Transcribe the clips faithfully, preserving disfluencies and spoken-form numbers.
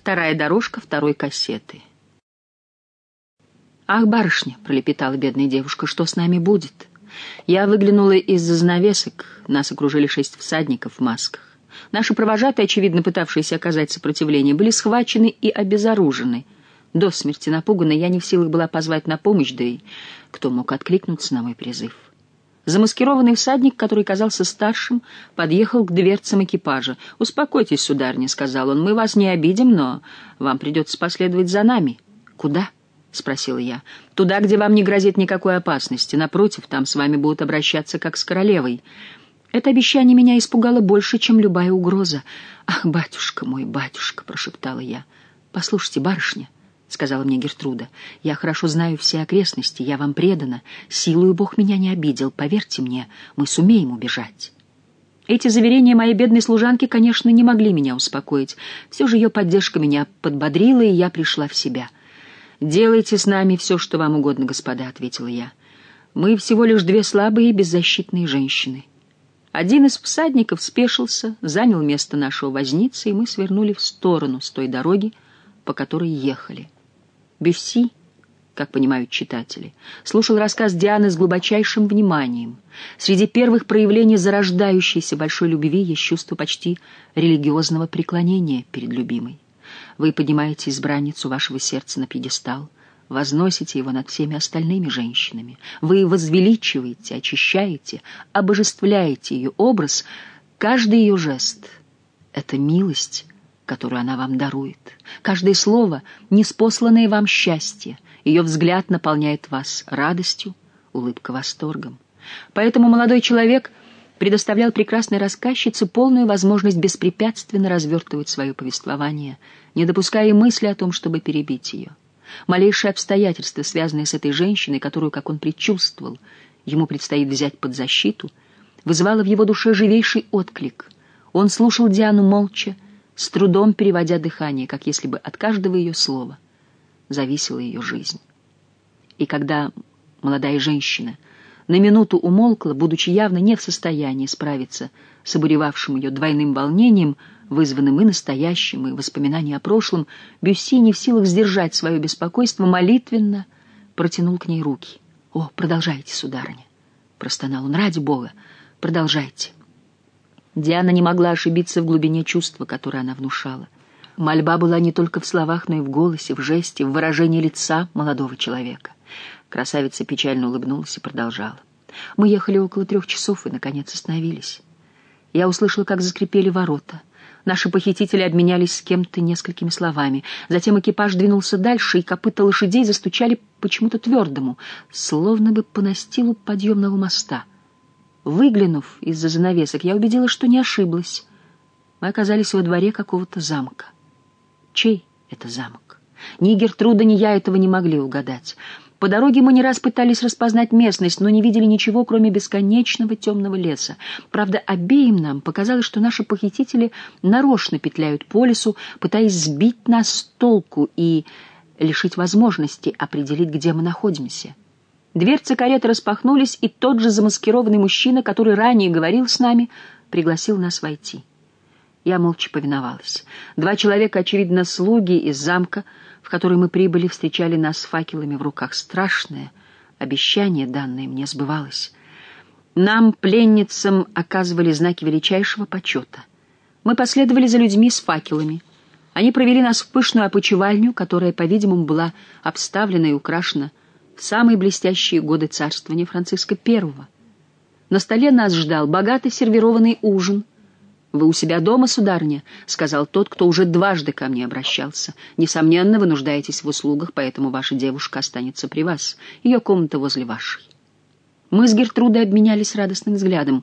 Вторая дорожка второй кассеты. «Ах, барышня!» — пролепетала бедная девушка. «Что с нами будет?» Я выглянула из-за занавесок. Нас окружили шесть всадников в масках. Наши провожатые, очевидно пытавшиеся оказать сопротивление, были схвачены и обезоружены. До смерти напуганной я не в силах была позвать на помощь, да и кто мог откликнуться на мой призыв. Замаскированный всадник, который казался старшим, подъехал к дверцам экипажа. «Успокойтесь, сударыня», — сказал он, — «мы вас не обидим, но вам придется последовать за нами». «Куда?» — спросила я. «Туда, где вам не грозит никакой опасности. Напротив, там с вами будут обращаться как с королевой». Это обещание меня испугало больше, чем любая угроза. «Ах, батюшка мой, батюшка!» — прошептала я. «Послушайте, барышня», — сказала мне Гертруда, — «я хорошо знаю все окрестности, я вам предана. Силою Бог меня не обидел. Поверьте мне, мы сумеем убежать». Эти заверения моей бедной служанки, конечно, не могли меня успокоить. Все же ее поддержка меня подбодрила, и я пришла в себя. «Делайте с нами все, что вам угодно, господа», — ответила я. «Мы всего лишь две слабые и беззащитные женщины». Один из всадников спешился, занял место нашего возницы, и мы свернули в сторону с той дороги, по которой ехали. Бюсси, как понимают читатели, слушал рассказ Дианы с глубочайшим вниманием. Среди первых проявлений зарождающейся большой любви есть чувство почти религиозного преклонения перед любимой. Вы поднимаете избранницу вашего сердца на пьедестал, возносите его над всеми остальными женщинами. Вы возвеличиваете, очищаете, обожествляете ее образ. Каждый ее жест — это милость, которую она вам дарует. Каждое слово — неспосланное вам счастье. Ее взгляд наполняет вас радостью, улыбка восторгом. Поэтому молодой человек предоставлял прекрасной рассказчице полную возможность беспрепятственно развертывать свое повествование, не допуская и мысли о том, чтобы перебить ее. Малейшее обстоятельство, связанное с этой женщиной, которую, как он предчувствовал, ему предстоит взять под защиту, вызывало в его душе живейший отклик. Он слушал Диану молча, с трудом переводя дыхание, как если бы от каждого ее слова зависела ее жизнь. И когда молодая женщина на минуту умолкла, будучи явно не в состоянии справиться с обуревавшим ее двойным волнением, вызванным и настоящим, и воспоминанием о прошлом, Бюсси, не в силах сдержать свое беспокойство, молитвенно протянул к ней руки. «О, продолжайте, сударыня!» — простонал он. «Ради Бога, продолжайте!» Диана не могла ошибиться в глубине чувства, которое она внушала. Мольба была не только в словах, но и в голосе, в жесте, в выражении лица молодого человека. Красавица печально улыбнулась и продолжала. «Мы ехали около трех часов и, наконец, остановились. Я услышала, как заскрипели ворота. Наши похитители обменялись с кем-то несколькими словами. Затем экипаж двинулся дальше, и копыта лошадей застучали почему-то твердому, словно бы по настилу подъемного моста. Выглянув из-за занавесок, я убедилась, что не ошиблась. Мы оказались во дворе какого-то замка. Чей это замок? Ни Гертруда, ни я этого не могли угадать. По дороге мы не раз пытались распознать местность, но не видели ничего, кроме бесконечного темного леса. Правда, обеим нам показалось, что наши похитители нарочно петляют по лесу, пытаясь сбить нас с толку и лишить возможности определить, где мы находимся. Дверцы кареты распахнулись, и тот же замаскированный мужчина, который ранее говорил с нами, пригласил нас войти. Я молча повиновалась. Два человека, очевидно, слуги из замка, в который мы прибыли, встречали нас с факелами в руках. Страшное обещание, данное мне, сбывалось. Нам, пленницам, оказывали знаки величайшего почета. Мы последовали за людьми с факелами. Они провели нас в пышную опочивальню, которая, по-видимому, была обставлена и украшена в самые блестящие годы царствования Франциска Первого. На столе нас ждал богато сервированный ужин. «Вы у себя дома, сударыня?» — сказал тот, кто уже дважды ко мне обращался. «Несомненно, вы нуждаетесь в услугах, поэтому ваша девушка останется при вас. Ее комната возле вашей». Мы с Гертрудой обменялись радостным взглядом.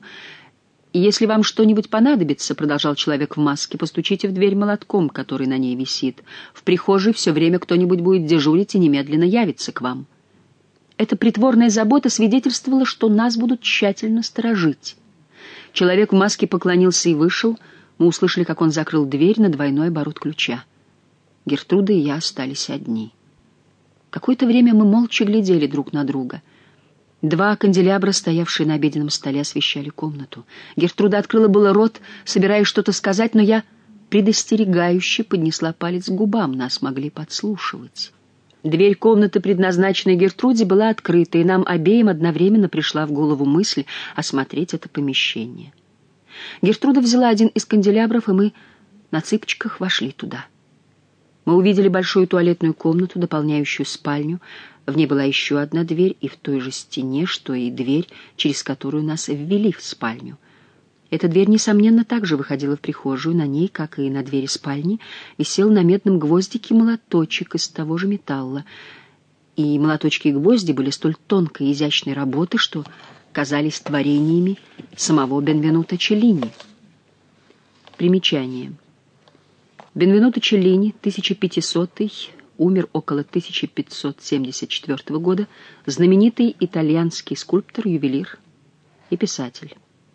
«Если вам что-нибудь понадобится, — продолжал человек в маске, — постучите в дверь молотком, который на ней висит. В прихожей все время кто-нибудь будет дежурить и немедленно явится к вам». Эта притворная забота свидетельствовала, что нас будут тщательно сторожить. Человек в маске поклонился и вышел. Мы услышали, как он закрыл дверь на двойной оборот ключа. Гертруда и я остались одни. Какое-то время мы молча глядели друг на друга. Два канделябра, стоявшие на обеденном столе, освещали комнату. Гертруда открыла было рот, собираясь что-то сказать, но я предостерегающе поднесла палец к губам, нас могли подслушивать. Дверь комнаты, предназначенной Гертруде, была открыта, и нам обеим одновременно пришла в голову мысль осмотреть это помещение. Гертруда взяла один из канделябров, и мы на цыпочках вошли туда. Мы увидели большую туалетную комнату, дополняющую спальню. В ней была еще одна дверь, и в той же стене, что и дверь, через которую нас ввели в спальню. Эта дверь, несомненно, также выходила в прихожую. На ней, как и на двери спальни, висел на медном гвоздике молоточек из того же металла. И молоточки и гвозди были столь тонкой и изящной работы, что казались творениями самого Бенвенуто Челлини. Примечание. Бенвенуто Челлини, тысяча пятисотый, умер около тысяча пятьсот семьдесят четвёртого года, знаменитый итальянский скульптор, ювелир и писатель.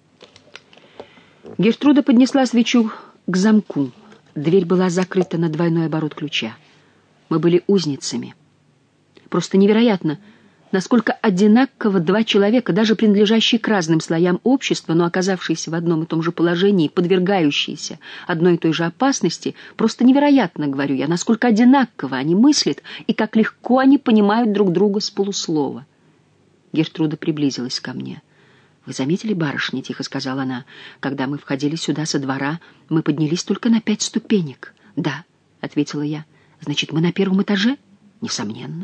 Гертруда поднесла свечу к замку. Дверь была закрыта на двойной оборот ключа. Мы были узницами. Просто невероятно, насколько одинаково два человека, даже принадлежащие к разным слоям общества, но оказавшиеся в одном и том же положении, подвергающиеся одной и той же опасности, просто невероятно, говорю я, насколько одинаково они мыслят и как легко они понимают друг друга с полуслова. Гертруда приблизилась ко мне. «Вы заметили, барышня?» — тихо сказала она. «Когда мы входили сюда со двора, мы поднялись только на пять ступенек». «Да», — ответила я. «Значит, мы на первом этаже?» «Несомненно».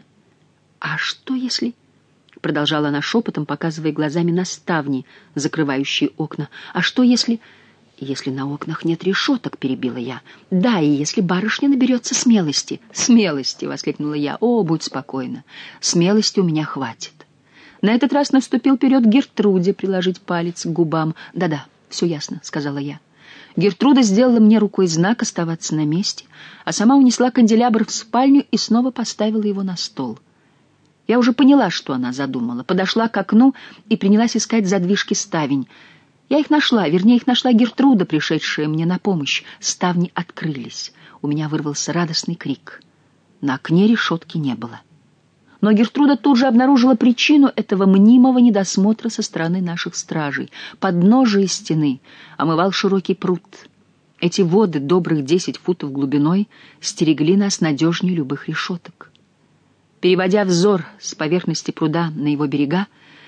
«А что если...» — продолжала она шепотом, показывая глазами на ставни, закрывающие окна. «А что если...» «Если на окнах нет решеток», — перебила я. «Да, и если барышня наберется смелости». «Смелости!» — воскликнула я. «О, будь спокойна. Смелости у меня хватит». На этот раз наступил вперед Гертруде приложить палец к губам. «Да-да, все ясно», — сказала я. Гертруда сделала мне рукой знак оставаться на месте, а сама унесла канделябр в спальню и снова поставила его на стол. Я уже поняла, что она задумала. Подошла к окну и принялась искать задвижки ставень. Я их нашла, вернее, их нашла Гертруда, пришедшая мне на помощь. Ставни открылись. У меня вырвался радостный крик. На окне решетки не было. Но Гертруда тут же обнаружила причину этого мнимого недосмотра со стороны наших стражей. Подножие стены омывал широкий пруд. Эти воды, добрых десять футов глубиной, стерегли нас надежнее любых решеток. Переводя взор с поверхности пруда на его берега,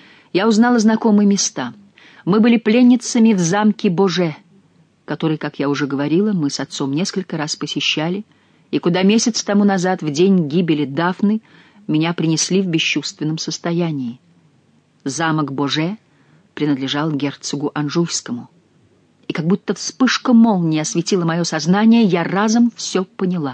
я узнала знакомые места. Мы были пленницами в замке Боже, который, как я уже говорила, мы с отцом несколько раз посещали, и куда месяц тому назад, в день гибели Дафны, меня принесли в бесчувственном состоянии. Замок Боже принадлежал герцогу Анжуйскому. И как будто вспышка молнии осветила мое сознание, я разом все поняла.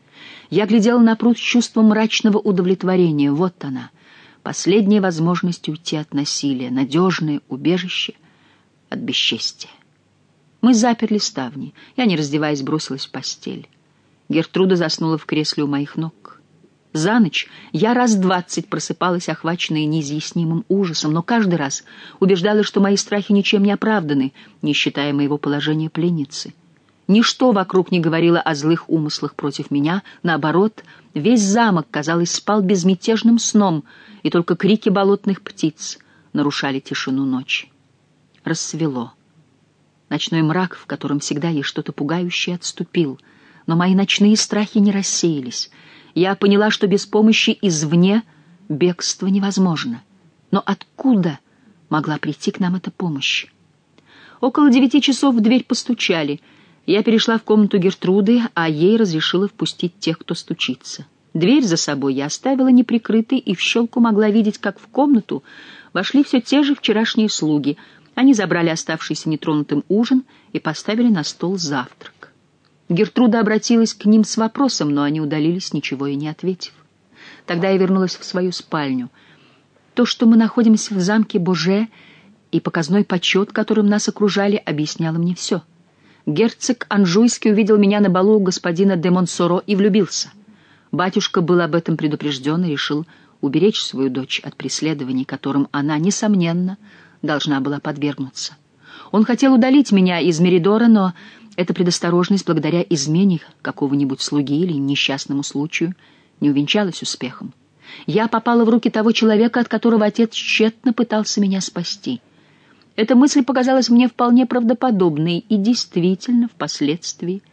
Я глядела на пруд с чувством мрачного удовлетворения. Вот она, последняя возможность уйти от насилия, надежное убежище от бесчестия. Мы заперли ставни. Я, не раздеваясь, бросилась в постель. Гертруда заснула в кресле у моих ног. За ночь я раз двадцать просыпалась, охваченная неизъяснимым ужасом, но каждый раз убеждалась, что мои страхи ничем не оправданы, не считая моего положения пленницы. Ничто вокруг не говорило о злых умыслах против меня, наоборот, весь замок, казалось, спал безмятежным сном, и только крики болотных птиц нарушали тишину ночи. Рассвело. Ночной мрак, в котором всегда есть что-то пугающее, отступил, но мои ночные страхи не рассеялись. Я поняла, что без помощи извне бегство невозможно. Но откуда могла прийти к нам эта помощь? Около девяти часов в дверь постучали. Я перешла в комнату Гертруды, а ей разрешила впустить тех, кто стучится. Дверь за собой я оставила неприкрытой и в щелку могла видеть, как в комнату вошли все те же вчерашние слуги. Они забрали оставшийся нетронутым ужин и поставили на стол завтрак. Гертруда обратилась к ним с вопросом, но они удалились, ничего и не ответив. Тогда я вернулась в свою спальню. То, что мы находимся в замке Боже, и показной почет, которым нас окружали, объясняло мне все. Герцог Анжуйский увидел меня на балу у господина де Монсоро и влюбился. Батюшка был об этом предупрежден и решил уберечь свою дочь от преследований, которым она, несомненно, должна была подвергнуться. Он хотел удалить меня из Меридора, но эта предосторожность, благодаря измене какого-нибудь слуги или несчастному случаю, не увенчалась успехом. Я попала в руки того человека, от которого отец тщетно пытался меня спасти. Эта мысль показалась мне вполне правдоподобной, и действительно, впоследствии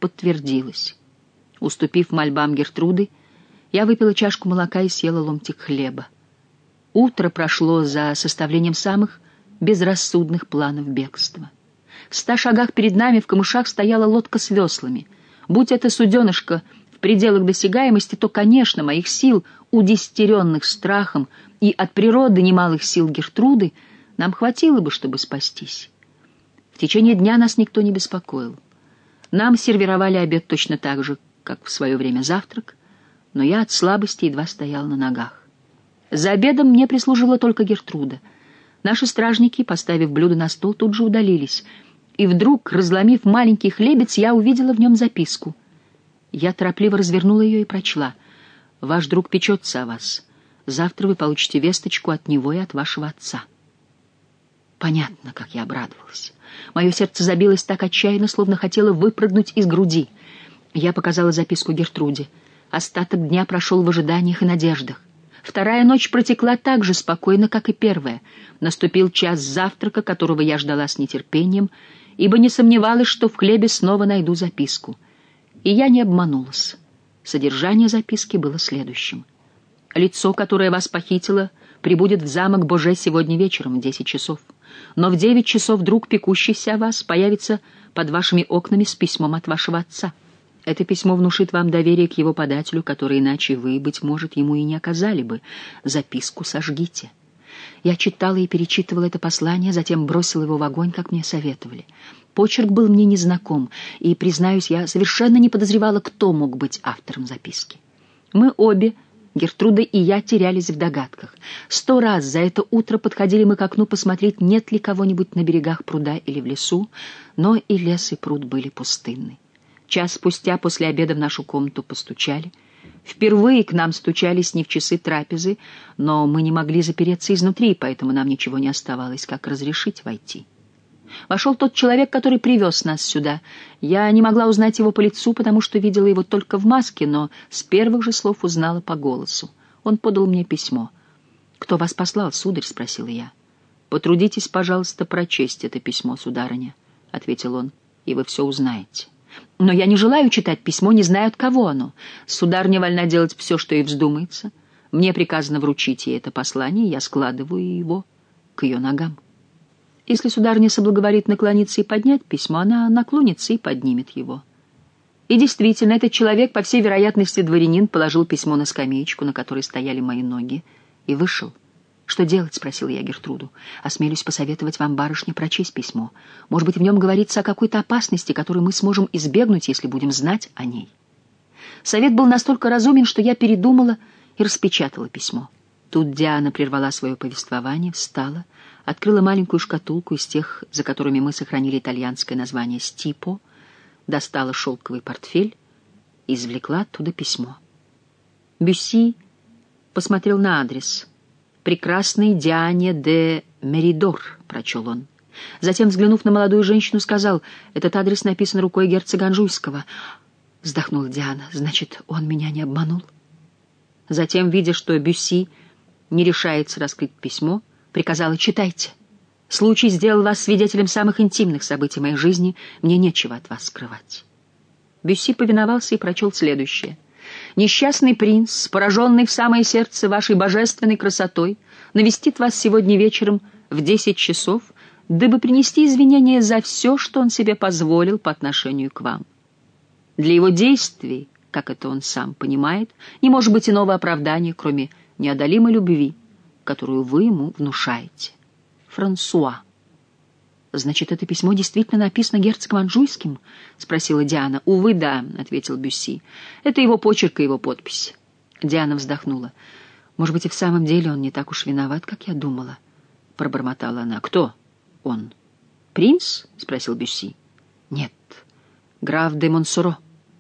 подтвердилось. Уступив мольбам Гертруды, я выпила чашку молока и съела ломтик хлеба. Утро прошло за составлением самых безрассудных планов бегства. В ста шагах перед нами в камышах стояла лодка с веслами. Будь это суденышко в пределах досягаемости, то, конечно, моих сил, удестеренных страхом, и от природы немалых сил Гертруды, нам хватило бы, чтобы спастись. В течение дня нас никто не беспокоил. Нам сервировали обед точно так же, как в свое время завтрак, но я от слабости едва стоял на ногах. За обедом мне прислужила только Гертруда. Наши стражники, поставив блюдо на стол, тут же удалились, и вдруг, разломив маленький хлебец, я увидела в нем записку. Я торопливо развернула ее и прочла. «Ваш друг печется о вас. Завтра вы получите весточку от него и от вашего отца». Понятно, как я обрадовалась. Мое сердце забилось так отчаянно, словно хотело выпрыгнуть из груди. Я показала записку Гертруде. Остаток дня прошел в ожиданиях и надеждах. Вторая ночь протекла так же спокойно, как и первая. Наступил час завтрака, которого я ждала с нетерпением, ибо не сомневалась, что в хлебе снова найду записку. И я не обманулась. Содержание записки было следующим. «Лицо, которое вас похитило, прибудет в замок Боже сегодня вечером в десять часов. Но в девять часов друг, пекущийся о вас, появится под вашими окнами с письмом от вашего отца. Это письмо внушит вам доверие к его подателю, которое иначе вы, быть может, ему и не оказали бы. Записку сожгите». Я читала и перечитывала это послание, затем бросила его в огонь, как мне советовали. Почерк был мне незнаком, и, признаюсь, я совершенно не подозревала, кто мог быть автором записки. Мы обе, Гертруда и я, терялись в догадках. Сто раз за это утро подходили мы к окну посмотреть, нет ли кого-нибудь на берегах пруда или в лесу, но и лес, и пруд были пустынны. Час спустя после обеда в нашу комнату постучали. Впервые к нам стучались не в часы трапезы, но мы не могли запереться изнутри, поэтому нам ничего не оставалось, как разрешить войти. Вошел тот человек, который привез нас сюда. Я не могла узнать его по лицу, потому что видела его только в маске, но с первых же слов узнала по голосу. Он подал мне письмо. «Кто вас послал, сударь?» — спросила я. «Потрудитесь, пожалуйста, прочесть это письмо, сударыня», — ответил он, — «и вы все узнаете». «Но я не желаю читать письмо, не знаю, от кого оно. Сударыня вольна делать все, что ей вздумается. Мне приказано вручить ей это послание, и я складываю его к ее ногам. Если сударыня соблаговолит наклониться и поднять письмо, она наклонится и поднимет его». И действительно, этот человек, по всей вероятности дворянин, положил письмо на скамеечку, на которой стояли мои ноги, и вышел. «Что делать?» — спросила я Гертруду. «Осмелюсь посоветовать вам, барышня, прочесть письмо. Может быть, в нем говорится о какой-то опасности, которую мы сможем избегнуть, если будем знать о ней». Совет был настолько разумен, что я передумала и распечатала письмо. Тут Диана прервала свое повествование, встала, открыла маленькую шкатулку из тех, за которыми мы сохранили итальянское название «Стипо», достала шелковый портфель и извлекла оттуда письмо. Бюсси посмотрел на адрес. «Прекрасный Диане де Меридор», — прочел он. Затем, взглянув на молодую женщину, сказал: «Этот адрес написан рукой герцога Анжуйского». Вздохнула Диана. «Значит, он меня не обманул?» Затем, видя, что Бюсси не решается раскрыть письмо, приказала: «Читайте. Случай сделал вас свидетелем самых интимных событий моей жизни. Мне нечего от вас скрывать». Бюсси повиновался и прочел следующее. «Несчастный принц, пораженный в самое сердце вашей божественной красотой, навестит вас сегодня вечером в десять часов, дабы принести извинения за все, что он себе позволил по отношению к вам. Для его действий, как это он сам понимает, не может быть иного оправдания, кроме неодолимой любви, которую вы ему внушаете. Франсуа». «Значит, это письмо действительно написано герцогом Анжуйским?» — спросила Диана. «Увы, да», — ответил Бюсси. «Это его почерк и его подпись». Диана вздохнула. «Может быть, и в самом деле он не так уж виноват, как я думала», — пробормотала она. «Кто он? Принц?» — спросил Бюсси. «Нет, граф де Монсоро».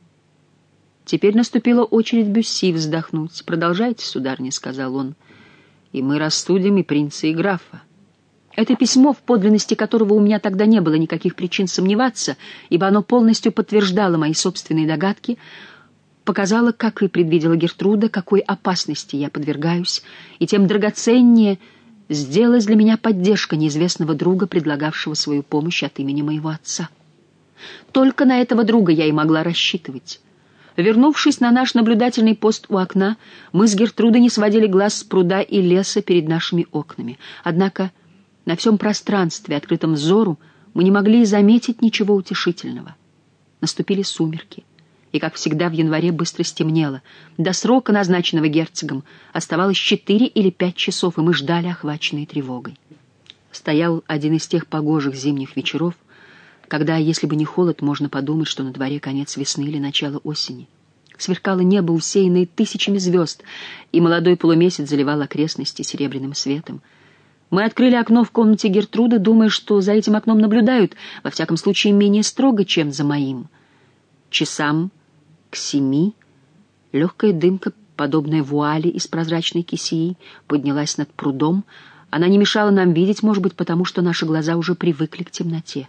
Теперь наступила очередь Бюсси вздохнуть. «Продолжайте, сударыня», — сказал он, — «и мы рассудим и принца, и графа». Это письмо, в подлинности которого у меня тогда не было никаких причин сомневаться, ибо оно полностью подтверждало мои собственные догадки, показало, как и предвидела Гертруда, какой опасности я подвергаюсь, и тем драгоценнее сделалась для меня поддержка неизвестного друга, предлагавшего свою помощь от имени моего отца. Только на этого друга я и могла рассчитывать. Вернувшись на наш наблюдательный пост у окна, мы с Гертрудой не сводили глаз с пруда и леса перед нашими окнами. Однако на всем пространстве, открытом взору, мы не могли заметить ничего утешительного. Наступили сумерки, и, как всегда, в январе быстро стемнело. До срока, назначенного герцогом, оставалось четыре или пять часов, и мы ждали, охваченные тревогой. Стоял один из тех погожих зимних вечеров, когда, если бы не холод, можно подумать, что на дворе конец весны или начало осени. Сверкало небо, усеянное тысячами звезд, и молодой полумесяц заливал окрестности серебряным светом. Мы открыли окно в комнате Гертруды, думая, что за этим окном наблюдают, во всяком случае, менее строго, чем за моим. Часам к семи легкая дымка, подобная вуали из прозрачной кисеи, поднялась над прудом. Она не мешала нам видеть, может быть, потому что наши глаза уже привыкли к темноте.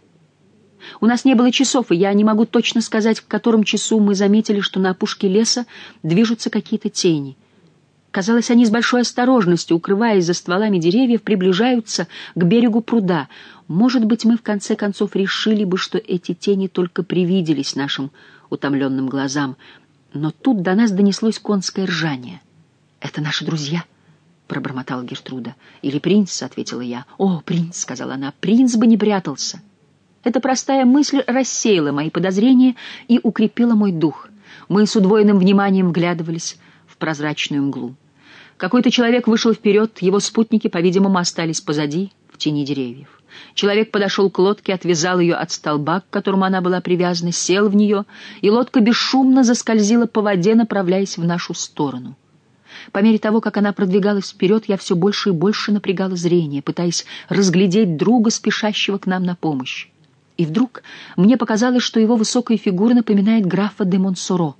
У нас не было часов, и я не могу точно сказать, в котором часу мы заметили, что на опушке леса движутся какие-то тени. Казалось, они с большой осторожностью, укрываясь за стволами деревьев, приближаются к берегу пруда. Может быть, мы в конце концов решили бы, что эти тени только привиделись нашим утомленным глазам. Но тут до нас донеслось конское ржание. «Это наши друзья», — пробормотала Гертруда. «Или принц», — ответила я. «О, принц», — сказала она, — «принц бы не прятался». Эта простая мысль рассеяла мои подозрения и укрепила мой дух. Мы с удвоенным вниманием вглядывались в прозрачную мглу. Какой-то человек вышел вперед, его спутники, по-видимому, остались позади, в тени деревьев. Человек подошел к лодке, отвязал ее от столба, к которому она была привязана, сел в нее, и лодка бесшумно заскользила по воде, направляясь в нашу сторону. По мере того, как она продвигалась вперед, я все больше и больше напрягала зрение, пытаясь разглядеть друга, спешащего к нам на помощь. И вдруг мне показалось, что его высокая фигура напоминает графа де Монсоро.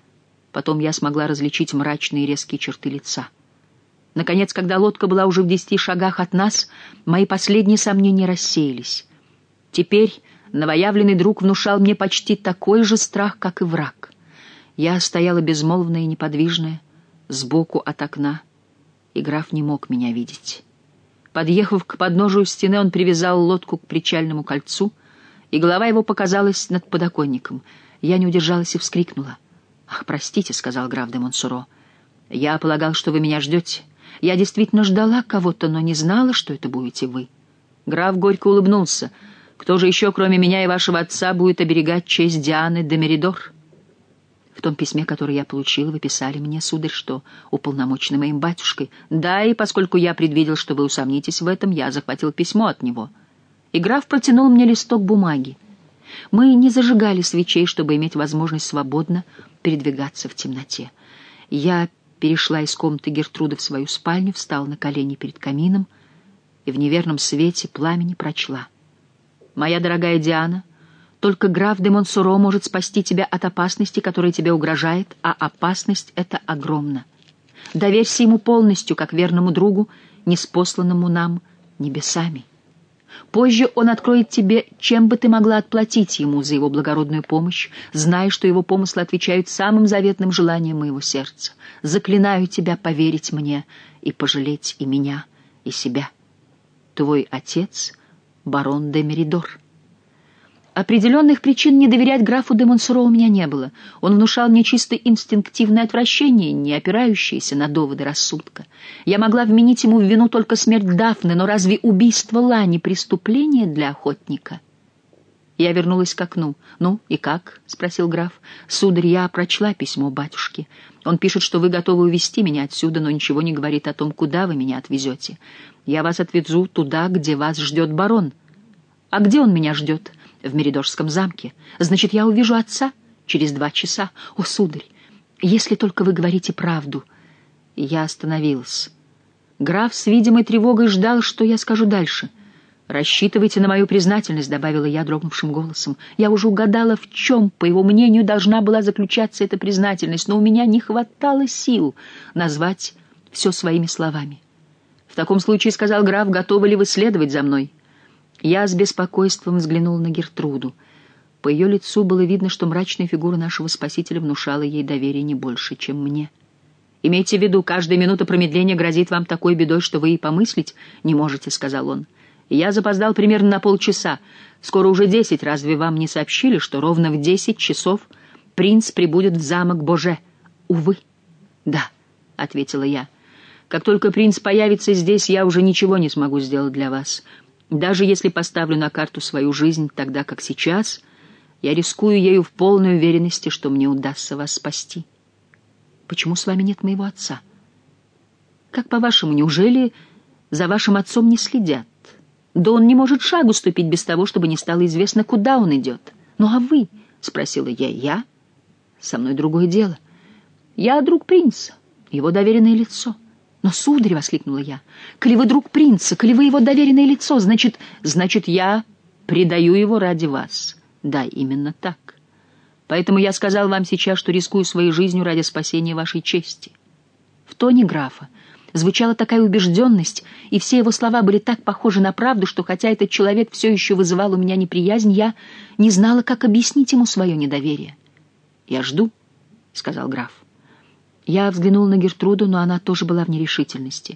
Потом я смогла различить мрачные резкие черты лица. Наконец, когда лодка была уже в десяти шагах от нас, мои последние сомнения рассеялись. Теперь новоявленный друг внушал мне почти такой же страх, как и враг. Я стояла безмолвная и неподвижная, сбоку от окна, и граф не мог меня видеть. Подъехав к подножию стены, он привязал лодку к причальному кольцу, и голова его показалась над подоконником. Я не удержалась и вскрикнула. «Ах, простите», — сказал граф де Монсоро. «Я полагал, что вы меня ждете. Я действительно ждала кого-то, но не знала, что это будете вы». Граф горько улыбнулся. «Кто же еще, кроме меня и вашего отца, будет оберегать честь Дианы де Меридор?» «В том письме, которое я получила, вы писали мне, сударь, что уполномочены моим батюшкой. Да, и поскольку я предвидел, что вы усомнитесь в этом, я захватил письмо от него». И граф протянул мне листок бумаги. Мы не зажигали свечей, чтобы иметь возможность свободно передвигаться в темноте. Я перешла из комнаты Гертруды в свою спальню, встала на колени перед камином и в неверном свете пламени прочла. «Моя дорогая Диана, только граф де Монсоро может спасти тебя от опасности, которая тебе угрожает, а опасность эта огромна. Доверься ему полностью, как верному другу, ниспосланному нам небесами. Позже он откроет тебе, чем бы ты могла отплатить ему за его благородную помощь, зная, что его помыслы отвечают самым заветным желаниям моего сердца. Заклинаю тебя поверить мне и пожалеть и меня, и себя. Твой отец, барон де Меридор». Определенных причин не доверять графу де Монсоро у меня не было. Он внушал мне чисто инстинктивное отвращение, не опирающееся на доводы рассудка. Я могла вменить ему в вину только смерть Дафны, но разве убийство Лани преступление для охотника? Я вернулась к окну. «Ну, и как?» — спросил граф. «Сударь, я прочла письмо батюшки. Он пишет, что вы готовы увезти меня отсюда, но ничего не говорит о том, куда вы меня отвезете. Я вас отвезу туда, где вас ждет барон». «А где он меня ждет?» «В Меридорском замке. Значит, я увижу отца через два часа. О, сударь, если только вы говорите правду». И я остановилась. Граф с видимой тревогой ждал, что я скажу дальше. «Рассчитывайте на мою признательность», — добавила я дрогнувшим голосом. Я уже угадала, в чем, по его мнению, должна была заключаться эта признательность, но у меня не хватало сил назвать все своими словами. «В таком случае, — сказал граф, — готовы ли вы следовать за мной?» Я с беспокойством взглянула на Гертруду. По ее лицу было видно, что мрачная фигура нашего спасителя внушала ей доверие не больше, чем мне. «Имейте в виду, каждая минута промедления грозит вам такой бедой, что вы и помыслить не можете», — сказал он. Я запоздал примерно на полчаса. Скоро уже десять. Разве вам не сообщили, что ровно в десять часов принц прибудет в замок Боже? Увы. Да, — ответила я. Как только принц появится здесь, я уже ничего не смогу сделать для вас. Даже если поставлю на карту свою жизнь, тогда как сейчас, я рискую ею в полной уверенности, что мне удастся вас спасти. Почему с вами нет моего отца? Как по-вашему, неужели за вашим отцом не следят? Да он не может шагу ступить без того, чтобы не стало известно, куда он идет. Ну а вы? — спросила я. Я? Со мной другое дело. Я друг принца, его доверенное лицо. Но, сударь, — воскликнула я, — коли вы друг принца, коли вы его доверенное лицо, значит, значит, я предаю его ради вас. Да, именно так. Поэтому я сказал вам сейчас, что рискую своей жизнью ради спасения вашей чести. В тоне графа звучала такая убежденность, и все его слова были так похожи на правду, что хотя этот человек все еще вызывал у меня неприязнь, я не знала, как объяснить ему свое недоверие. «Я жду», — сказал граф. Я взглянул на Гертруду, но она тоже была в нерешительности.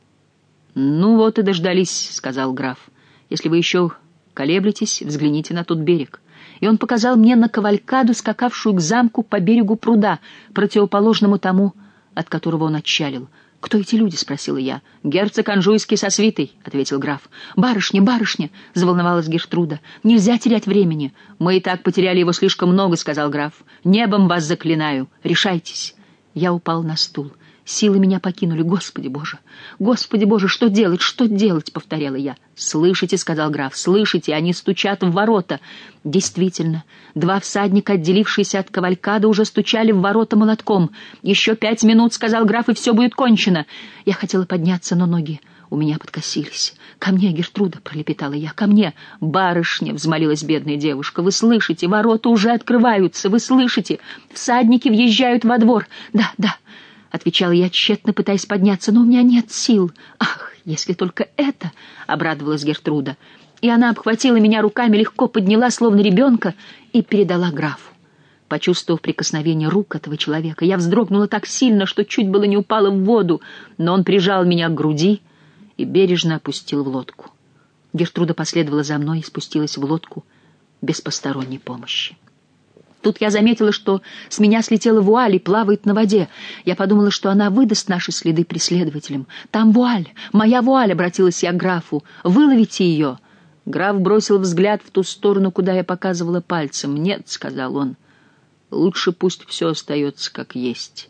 «Ну вот и дождались», — сказал граф. «Если вы еще колеблетесь, взгляните на тот берег». И он показал мне на кавалькаду, скакавшую к замку по берегу пруда, противоположному тому, от которого он отчалил. «Кто эти люди?» — спросила я. «Герцог Анжуйский со свитой», — ответил граф. «Барышня, барышня!» — заволновалась Гертруда. «Нельзя терять времени». «Мы и так потеряли его слишком много», — сказал граф. «Небом вас заклинаю. Решайтесь». Я упал на стул. Силы меня покинули. «Господи Боже! Господи Боже! Что делать? Что делать?» — повторяла я. «Слышите?» — сказал граф. «Слышите? Они стучат в ворота». Действительно, два всадника, отделившиеся от кавалькады, уже стучали в ворота молотком. «Еще пять минут», — сказал граф, — «и все будет кончено». Я хотела подняться, но ноги у меня подкосились. «Ко мне, Гертруда!» — пролепетала я. «Ко мне!» «Барышня!» — взмолилась бедная девушка. «Вы слышите? Ворота уже открываются! Вы слышите? Всадники въезжают во двор!» «Да, да!» — отвечала я, тщетно пытаясь подняться, — «но у меня нет сил». «Ах, если только это!» — обрадовалась Гертруда. И она обхватила меня руками, легко подняла, словно ребенка, и передала графу. Почувствовав прикосновение рук этого человека, я вздрогнула так сильно, что чуть было не упала в воду, но он прижал меня к груди и бережно опустил в лодку. Гертруда последовала за мной и спустилась в лодку без посторонней помощи. Тут я заметила, что с меня слетела вуаль и плавает на воде. Я подумала, что она выдаст наши следы преследователям. «Там вуаль! Моя вуаль!» — обратилась я к графу. «Выловите ее!» Граф бросил взгляд в ту сторону, куда я показывала пальцем. «Нет», — сказал он, — «лучше пусть все остается как есть».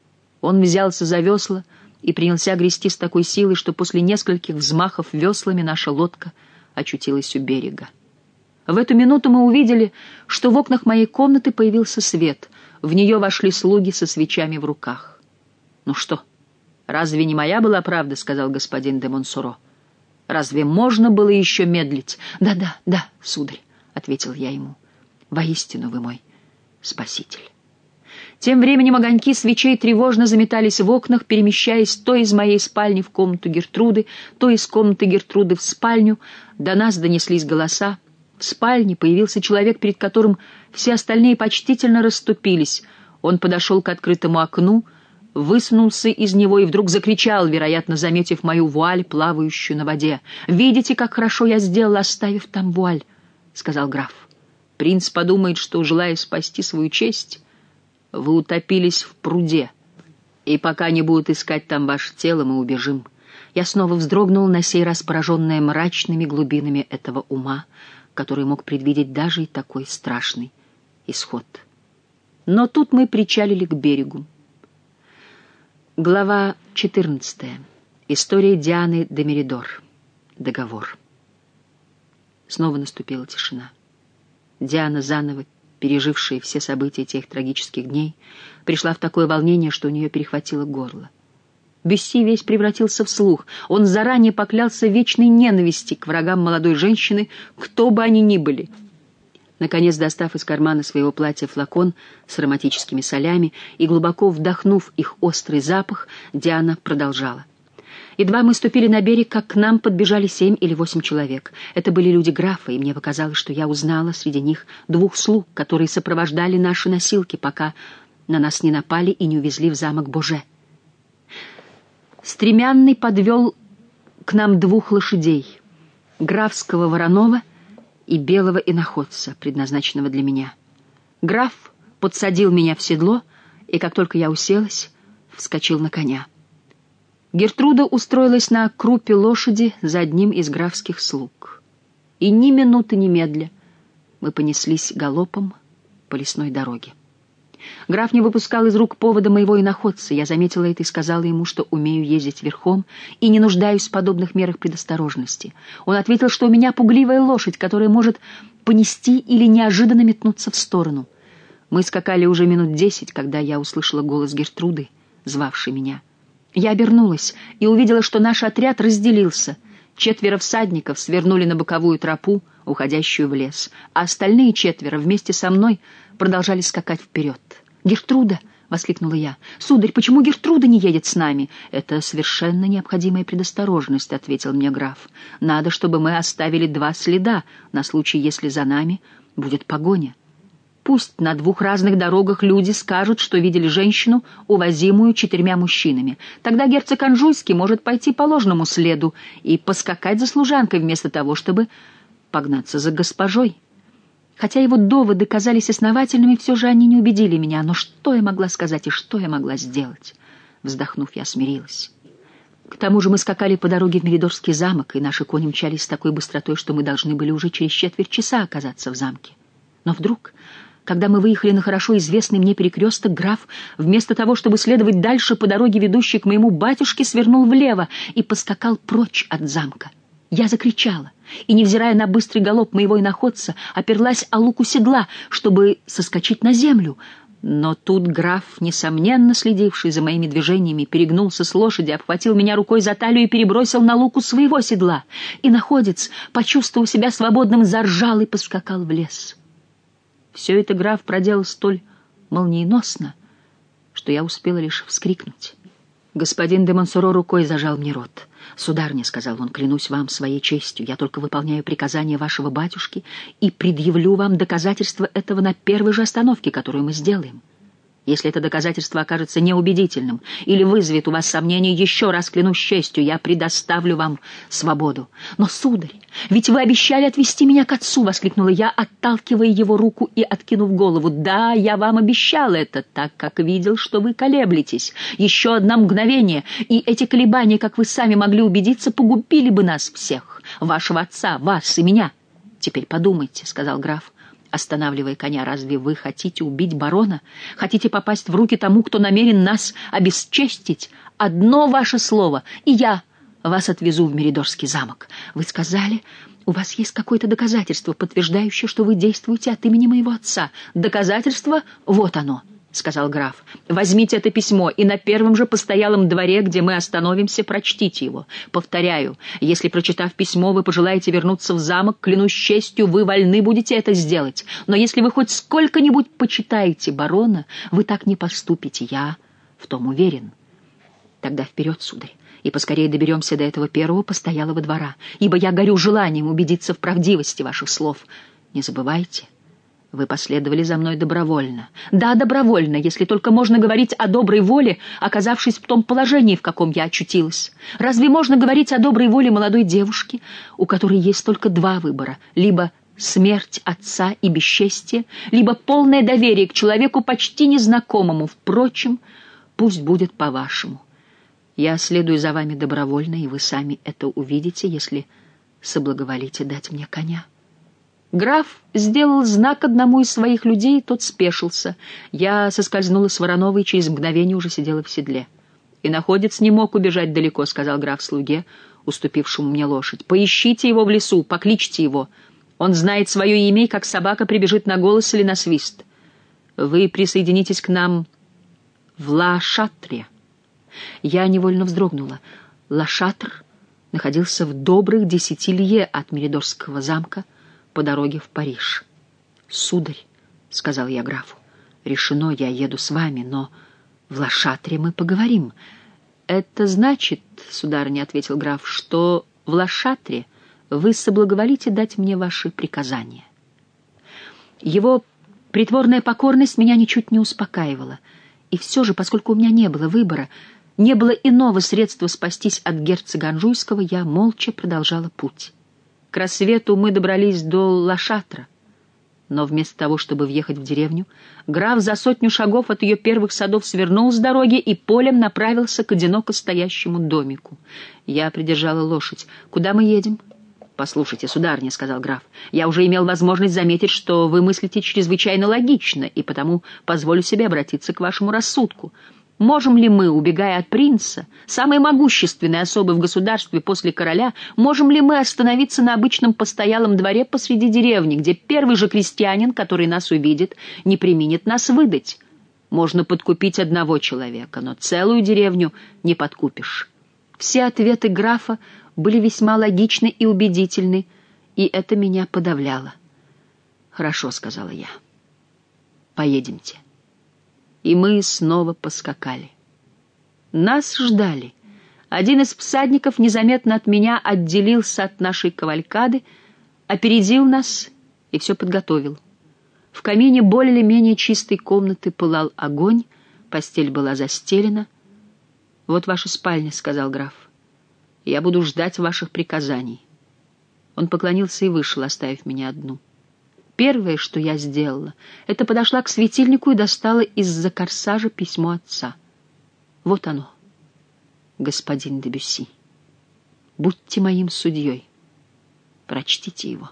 Он взялся за весла и принялся грести с такой силой, что после нескольких взмахов веслами наша лодка очутилась у берега. В эту минуту мы увидели, что в окнах моей комнаты появился свет. В нее вошли слуги со свечами в руках. «Ну что, разве не моя была правда?» — сказал господин де Монсоро. «Разве можно было еще медлить?» «Да-да, да, сударь», — ответил я ему. «Воистину вы мой спаситель». Тем временем огоньки свечей тревожно заметались в окнах, перемещаясь то из моей спальни в комнату Гертруды, то из комнаты Гертруды в спальню. До нас донеслись голоса. В спальне появился человек, перед которым все остальные почтительно расступились. Он подошел к открытому окну, высунулся из него и вдруг закричал, вероятно, заметив мою вуаль, плавающую на воде. «Видите, как хорошо я сделала, оставив там вуаль», — сказал граф. «Принц подумает, что, желая спасти свою честь, вы утопились в пруде, и пока не будут искать там ваше тело, мы убежим». Я снова вздрогнул, на сей раз пораженная мрачными глубинами этого ума, который мог предвидеть даже и такой страшный исход. Но тут мы причалили к берегу. Глава четырнадцатая. История Дианы де Меридор. Договор. Снова наступила тишина. Диана, заново пережившая все события тех трагических дней, пришла в такое волнение, что у нее перехватило горло. Бюсси весь превратился в слух. Он заранее поклялся вечной ненависти к врагам молодой женщины, кто бы они ни были. Наконец, достав из кармана своего платья флакон с ароматическими солями и глубоко вдохнув их острый запах, Диана продолжала. Едва мы ступили на берег, как к нам подбежали семь или восемь человек. Это были люди графа, и мне показалось, что я узнала среди них двух слуг, которые сопровождали наши носилки, пока на нас не напали и не увезли в замок Боже. Стремянный подвел к нам двух лошадей. графского Воронова и белого иноходца, предназначенного для меня. Граф подсадил меня в седло, и как только я уселась, вскочил на коня. Гертруда устроилась на крупе лошади за одним из графских слуг. И ни минуты немедля мы понеслись галопом по лесной дороге. Граф не выпускал из рук повода моего иноходца. Я заметила это и сказала ему, что умею ездить верхом и не нуждаюсь в подобных мерах предосторожности. Он ответил, что у меня пугливая лошадь, которая может понести или неожиданно метнуться в сторону. Мы скакали уже минут десять, когда я услышала голос Гертруды, звавшей меня. Я обернулась и увидела, что наш отряд разделился. Четверо всадников свернули на боковую тропу, уходящую в лес, а остальные четверо вместе со мной продолжали скакать вперед. «Гертруда!» — воскликнула я. «Сударь, почему Гертруда не едет с нами?» «Это совершенно необходимая предосторожность», — ответил мне граф. «Надо, чтобы мы оставили два следа на случай, если за нами будет погоня. Пусть на двух разных дорогах люди скажут, что видели женщину, увозимую четырьмя мужчинами. Тогда герцог Анжуйский может пойти по ложному следу и поскакать за служанкой вместо того, чтобы погнаться за госпожой». Хотя его доводы казались основательными, все же они не убедили меня. Но что я могла сказать и что я могла сделать? Вздохнув, я смирилась. К тому же мы скакали по дороге в Меридорский замок, и наши кони мчались с такой быстротой, что мы должны были уже через четверть часа оказаться в замке. Но вдруг, когда мы выехали на хорошо известный мне перекресток, граф, вместо того, чтобы следовать дальше по дороге, ведущей к моему батюшке, свернул влево и поскакал прочь от замка. Я закричала и, невзирая на быстрый галоп моего иноходца, оперлась о луку седла, чтобы соскочить на землю. Но тут граф, несомненно следивший за моими движениями, перегнулся с лошади, обхватил меня рукой за талию и перебросил на луку своего седла. Иноходец, почувствовав себя свободным, заржал и поскакал в лес. Все это граф проделал столь молниеносно, что я успела лишь вскрикнуть. Господин де Монсоро рукой зажал мне рот. «Сударыня», — сказал он, — «клянусь вам своей честью, я только выполняю приказания вашего батюшки и предъявлю вам доказательства этого на первой же остановке, которую мы сделаем. Если это доказательство окажется неубедительным или вызовет у вас сомнения, еще раз клянусь честью, я предоставлю вам свободу». «Но, сударь, ведь вы обещали отвезти меня к отцу!» — воскликнула я, отталкивая его руку и откинув голову. «Да, я вам обещал это, так как видел, что вы колеблетесь. Еще одно мгновение, и эти колебания, как вы сами могли убедиться, погубили бы нас всех, вашего отца, вас и меня». «Теперь подумайте», — сказал граф, останавливая коня, — «разве вы хотите убить барона? Хотите попасть в руки тому, кто намерен нас обесчестить? Одно ваше слово, и я вас отвезу в Меридорский замок. Вы сказали, у вас есть какое-то доказательство, подтверждающее, что вы действуете от имени моего отца. Доказательство? Вот оно», — сказал граф. «Возьмите это письмо и на первом же постоялом дворе, где мы остановимся, прочтите его. Повторяю, если, прочитав письмо, вы пожелаете вернуться в замок, клянусь честью, вы вольны будете это сделать. Но если вы хоть сколько-нибудь почитаете барона, вы так не поступите, я в том уверен. Тогда вперед, сударь, и поскорее доберемся до этого первого постоялого двора, ибо я горю желанием убедиться в правдивости ваших слов. Не забывайте, вы последовали за мной добровольно. Да, добровольно, если только можно говорить о доброй воле, оказавшись в том положении, в каком я очутилась. Разве можно говорить о доброй воле молодой девушки, у которой есть только два выбора — либо смерть отца и бесчестие, либо полное доверие к человеку почти незнакомому? Впрочем, пусть будет по-вашему. Я следую за вами добровольно, и вы сами это увидите, если соблаговолите дать мне коня». Граф сделал знак одному из своих людей, и тот спешился. Я соскользнула с Вороновой и через мгновение уже сидела в седле. «Иноходец не мог убежать далеко», — сказал граф слуге, уступившему мне лошадь. «Поищите его в лесу, покличьте его. Он знает свое имя, и как собака прибежит на голос или на свист. Вы присоединитесь к нам в Ла-Шатре». Я невольно вздрогнула. Ла-Шатр находился в добрых десяти лье от Меридорского замка по дороге в Париж. «Сударь», — сказал я графу, — «решено, я еду с вами, но в Ла-Шатре мы поговорим». «Это значит, — сударыня, — ответил граф, — что в Ла-Шатре вы соблаговолите дать мне ваши приказания». Его притворная покорность меня ничуть не успокаивала. И все же, поскольку у меня не было выбора, не было иного средства спастись от герцога Анжуйского, я молча продолжала путь. К рассвету мы добрались до Ла-Шатра, но вместо того, чтобы въехать в деревню, граф за сотню шагов от ее первых садов свернул с дороги и полем направился к одиноко стоящему домику. Я придержала лошадь. «Куда мы едем?» «Послушайте, сударыня», — сказал граф, — «я уже имел возможность заметить, что вы мыслите чрезвычайно логично, и потому позволю себе обратиться к вашему рассудку. Можем ли мы, убегая от принца, самой могущественной особы в государстве после короля, можем ли мы остановиться на обычном постоялом дворе посреди деревни, где первый же крестьянин, который нас увидит, не преминет нас выдать? Можно подкупить одного человека, но целую деревню не подкупишь». Все ответы графа были весьма логичны и убедительны, и это меня подавляло. «Хорошо», — сказала я, — «поедемте». И мы снова поскакали. Нас ждали. Один из всадников незаметно от меня отделился от нашей кавалькады, опередил нас и все подготовил. В камине более или менее чистой комнаты пылал огонь, постель была застелена. «Вот ваша спальня», — сказал граф. «Я буду ждать ваших приказаний». Он поклонился и вышел, оставив меня одну. Первое, что я сделала, это подошла к светильнику и достала из-за корсажа письмо отца. Вот оно. «Господин де Бюсси, будьте моим судьей. Прочтите его».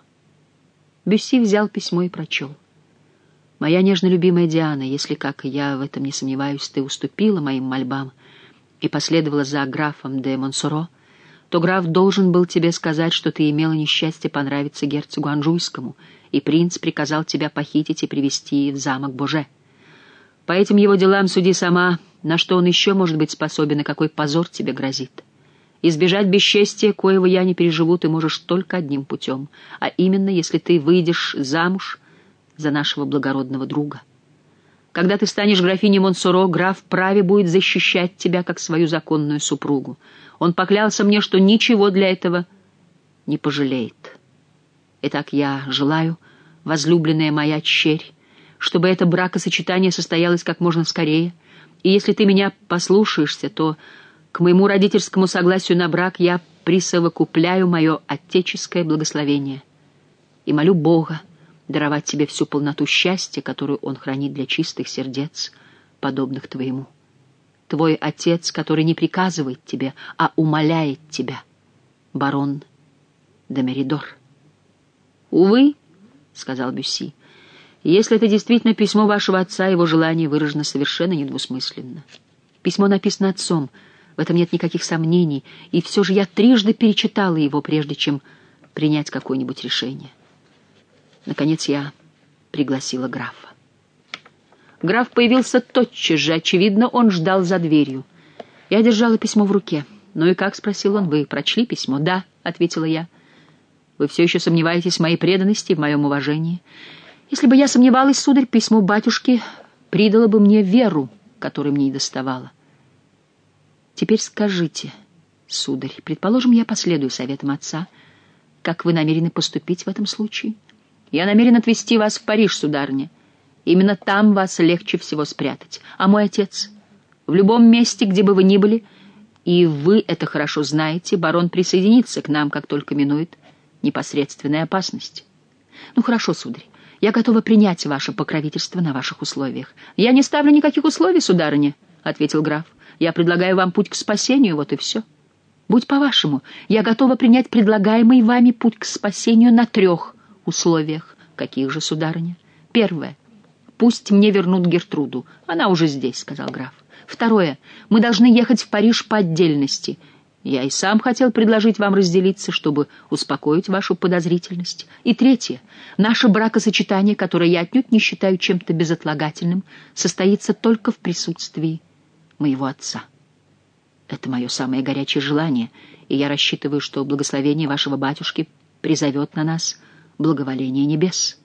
Бюсси взял письмо и прочел. «Моя нежно любимая Диана, если, как я в этом не сомневаюсь, ты уступила моим мольбам и последовала за графом де Монсоро, то граф должен был тебе сказать, что ты имела несчастье понравиться герцогу Анжуйскому, и принц приказал тебя похитить и привести в замок Боже. По этим его делам суди сама, на что он еще может быть способен и какой позор тебе грозит. Избежать бесчестия, коего я не переживу, ты можешь только одним путем, а именно, если ты выйдешь замуж за нашего благородного друга. Когда ты станешь графиней Монсоро, граф вправе будет защищать тебя как свою законную супругу. Он поклялся мне, что ничего для этого не пожалеет. Итак, я желаю, возлюбленная моя черь, чтобы это бракосочетание состоялось как можно скорее, и если ты меня послушаешься, то к моему родительскому согласию на брак я присовокупляю мое отеческое благословение и молю Бога даровать тебе всю полноту счастья, которую Он хранит для чистых сердец, подобных твоему. Твой отец, который не приказывает тебе, а умоляет тебя, барон де Меридор». «Увы», — сказал Бюсси, — «если это действительно письмо вашего отца, его желание выражено совершенно недвусмысленно. Письмо написано отцом, в этом нет никаких сомнений, и все же я трижды перечитала его, прежде чем принять какое-нибудь решение». Наконец я пригласила графа. Граф появился тотчас же, очевидно, он ждал за дверью. Я держала письмо в руке. «Ну и как?» — спросил он. «Вы прочли письмо?» «Да», — ответила я. «Вы все еще сомневаетесь в моей преданности и в моем уважении?» «Если бы я сомневалась, сударь, письмо батюшки придало бы мне веру, которой мне недоставало. Теперь скажите, сударь, предположим, я последую советам отца, как вы намерены поступить в этом случае?» «Я намерен отвезти вас в Париж, сударыня. Именно там вас легче всего спрятать. А мой отец? В любом месте, где бы вы ни были, и вы это хорошо знаете, барон присоединится к нам, как только минует непосредственная опасность». «Ну хорошо, сударь, я готова принять ваше покровительство на ваших условиях». «Я не ставлю никаких условий, сударыня», — ответил граф. «Я предлагаю вам путь к спасению, вот и все. Будь по-вашему, я готова принять предлагаемый вами путь к спасению на трех условиях». «Каких же, сударыня?» «Первое. Пусть мне вернут Гертруду. Она уже здесь», — сказал граф. «Второе. Мы должны ехать в Париж по отдельности. Я и сам хотел предложить вам разделиться, чтобы успокоить вашу подозрительность. И третье. Наше бракосочетание, которое я отнюдь не считаю чем-то безотлагательным, состоится только в присутствии моего отца. Это мое самое горячее желание, и я рассчитываю, что благословение вашего батюшки призовет на нас благоволение небес».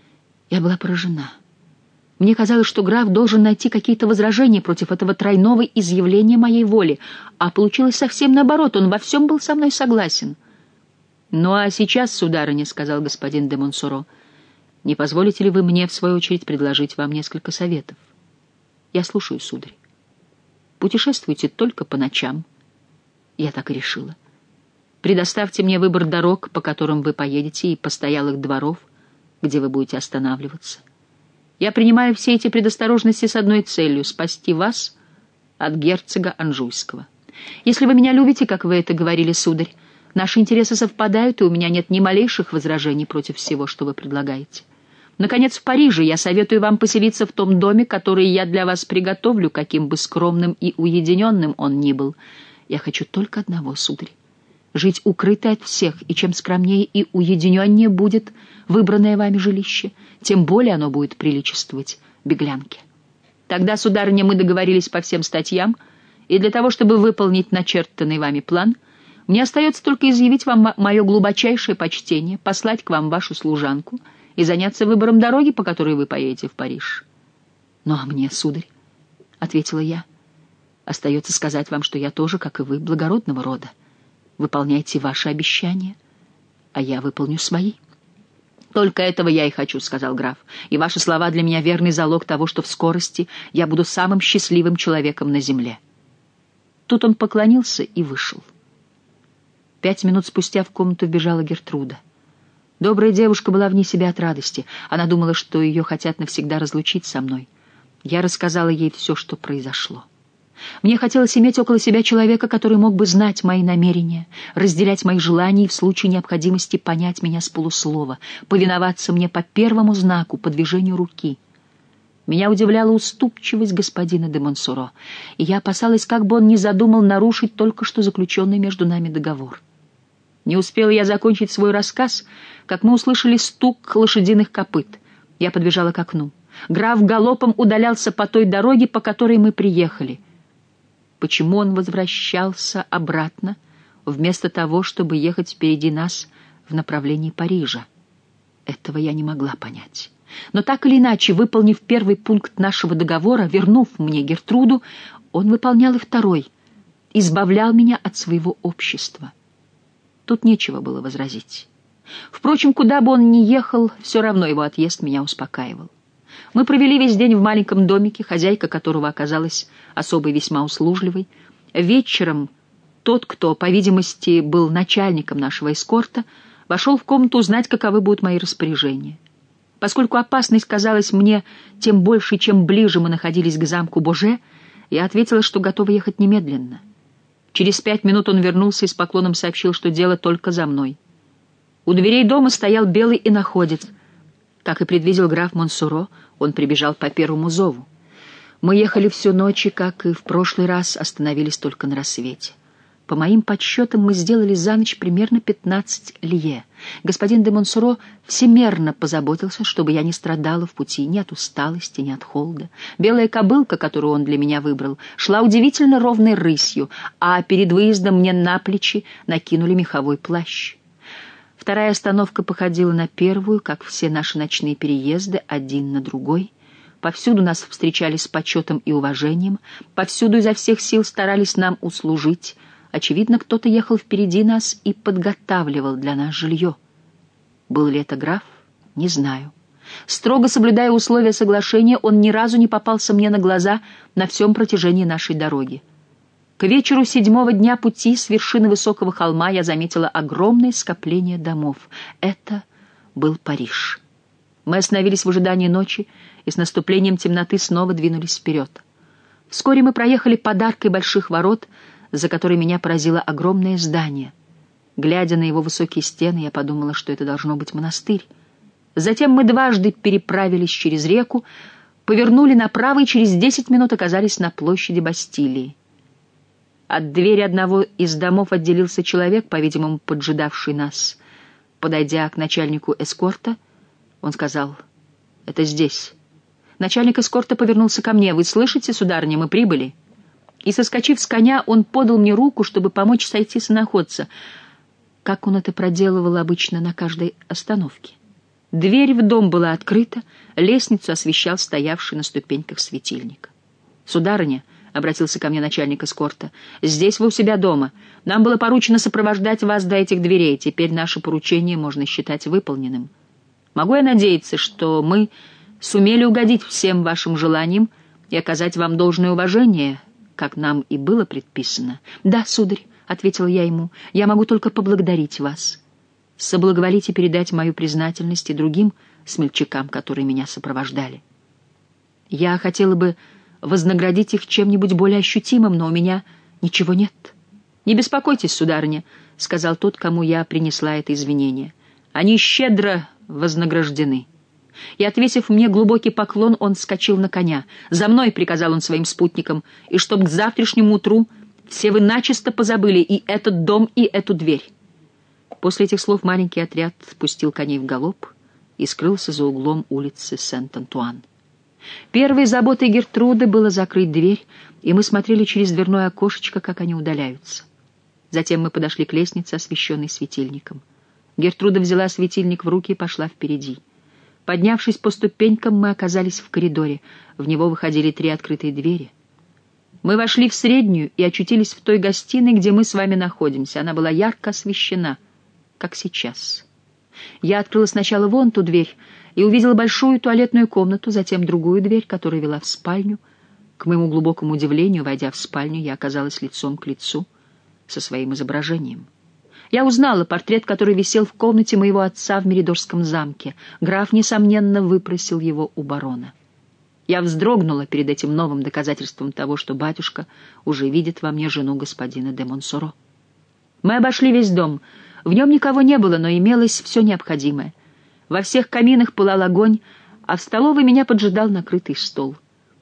Я была поражена. Мне казалось, что граф должен найти какие-то возражения против этого тройного изъявления моей воли, а получилось совсем наоборот, он во всем был со мной согласен. «Ну а сейчас, сударыня, — сказал господин де Монсоро, — не позволите ли вы мне, в свою очередь, предложить вам несколько советов?» «Я слушаю, сударь. Путешествуйте только по ночам». Я так и решила. Предоставьте мне выбор дорог, по которым вы поедете, и постоялых дворов, где вы будете останавливаться. Я принимаю все эти предосторожности с одной целью — спасти вас от герцога Анжуйского. Если вы меня любите, как вы это говорили, сударь, наши интересы совпадают, и у меня нет ни малейших возражений против всего, что вы предлагаете. Наконец, в Париже я советую вам поселиться в том доме, который я для вас приготовлю, каким бы скромным и уединенным он ни был. Я хочу только одного, сударь — жить укрытой от всех, и чем скромнее и уединеннее будет выбранное вами жилище, тем более оно будет приличествовать беглянке. Тогда, сударыня, мы договорились по всем статьям, и для того, чтобы выполнить начертанный вами план, мне остается только изъявить вам мое глубочайшее почтение, послать к вам вашу служанку и заняться выбором дороги, по которой вы поедете в Париж. — Ну а мне, сударь, — ответила я, — остается сказать вам, что я тоже, как и вы, благородного рода. Выполняйте ваши обещания, а я выполню свои. — Только этого я и хочу, — сказал граф, — и ваши слова для меня верный залог того, что в скорости я буду самым счастливым человеком на земле. Тут он поклонился и вышел. Пять минут спустя в комнату вбежала Гертруда. Добрая девушка была вне себя от радости. Она думала, что ее хотят навсегда разлучить со мной. Я рассказала ей все, что произошло. Мне хотелось иметь около себя человека, который мог бы знать мои намерения, разделять мои желания и в случае необходимости понять меня с полуслова, повиноваться мне по первому знаку, по движению руки. Меня удивляла уступчивость господина де Монсоро, и я опасалась, как бы он не задумал нарушить только что заключенный между нами договор. Не успела я закончить свой рассказ, как мы услышали стук лошадиных копыт. Я подбежала к окну. Граф галопом удалялся по той дороге, по которой мы приехали. Почему он возвращался обратно, вместо того, чтобы ехать впереди нас в направлении Парижа? Этого я не могла понять. Но так или иначе, выполнив первый пункт нашего договора, вернув мне Гертруду, он выполнял и второй, избавлял меня от своего общества. Тут нечего было возразить. Впрочем, куда бы он ни ехал, все равно его отъезд меня успокаивал. Мы провели весь день в маленьком домике, хозяйка которого оказалась особой весьма услужливой. Вечером тот, кто, по видимости, был начальником нашего эскорта, вошел в комнату узнать, каковы будут мои распоряжения. Поскольку опасность казалась мне тем больше, чем ближе мы находились к замку Боже, я ответила, что готова ехать немедленно. Через пять минут он вернулся и с поклоном сообщил, что дело только за мной. У дверей дома стоял белый иноходец. Как и предвидел граф Монсоро, он прибежал по первому зову. Мы ехали всю ночь, и, как и в прошлый раз, остановились только на рассвете. По моим подсчетам, мы сделали за ночь примерно пятнадцать лье. Господин де Монсоро всемерно позаботился, чтобы я не страдала в пути ни от усталости, ни от холода. Белая кобылка, которую он для меня выбрал, шла удивительно ровной рысью, а перед выездом мне на плечи накинули меховой плащ. Вторая остановка походила на первую, как все наши ночные переезды, один на другой. Повсюду нас встречали с почетом и уважением, повсюду изо всех сил старались нам услужить. Очевидно, кто-то ехал впереди нас и подготавливал для нас жилье. Был ли это граф? Не знаю. Строго соблюдая условия соглашения, он ни разу не попался мне на глаза на всем протяжении нашей дороги. К вечеру седьмого дня пути с вершины высокого холма я заметила огромное скопление домов. Это был Париж. Мы остановились в ожидании ночи и с наступлением темноты снова двинулись вперед. Вскоре мы проехали под аркой больших ворот, за которой меня поразило огромное здание. Глядя на его высокие стены, я подумала, что это должно быть монастырь. Затем мы дважды переправились через реку, повернули направо и через десять минут оказались на площади Бастилии. От двери одного из домов отделился человек, по-видимому, поджидавший нас. Подойдя к начальнику эскорта, он сказал: «Это здесь». Начальник эскорта повернулся ко мне. «Вы слышите, сударыня, мы прибыли». И, соскочив с коня, он подал мне руку, чтобы помочь сойти с иноходца, как он это проделывал обычно на каждой остановке. Дверь в дом была открыта, лестницу освещал стоявший на ступеньках светильник. «Сударыня», — обратился ко мне начальник эскорта, — «здесь вы у себя дома. Нам было поручено сопровождать вас до этих дверей. Теперь наше поручение можно считать выполненным. Могу я надеяться, что мы сумели угодить всем вашим желаниям и оказать вам должное уважение, как нам и было предписано?» «Да, сударь», — ответил я ему, — «я могу только поблагодарить вас. Соблаговолите передать мою признательность и другим смельчакам, которые меня сопровождали. Я хотела бы вознаградить их чем-нибудь более ощутимым, но у меня ничего нет». «Не беспокойтесь, сударыня», — сказал тот, кому я принесла это извинение. «Они щедро вознаграждены». И, отвесив мне глубокий поклон, он вскочил на коня. «За мной!» — приказал он своим спутникам, «и чтоб к завтрашнему утру все вы начисто позабыли и этот дом, и эту дверь». После этих слов маленький отряд пустил коней в галоп и скрылся за углом улицы Сент-Антуан. Первой заботой Гертруды было закрыть дверь, и мы смотрели через дверное окошечко, как они удаляются. Затем мы подошли к лестнице, освещенной светильником. Гертруда взяла светильник в руки и пошла впереди. Поднявшись по ступенькам, мы оказались в коридоре. В него выходили три открытые двери. Мы вошли в среднюю и очутились в той гостиной, где мы с вами находимся. Она была ярко освещена, как сейчас. Я открыла сначала вон ту дверь и увидела большую туалетную комнату, затем другую дверь, которая вела в спальню. К моему глубокому удивлению, войдя в спальню, я оказалась лицом к лицу со своим изображением. Я узнала портрет, который висел в комнате моего отца в Меридорском замке. Граф, несомненно, выпросил его у барона. Я вздрогнула перед этим новым доказательством того, что батюшка уже видит во мне жену господина де Монсоро. Мы обошли весь дом. В нем никого не было, но имелось все необходимое. Во всех каминах пылал огонь, а в столовой меня поджидал накрытый стол.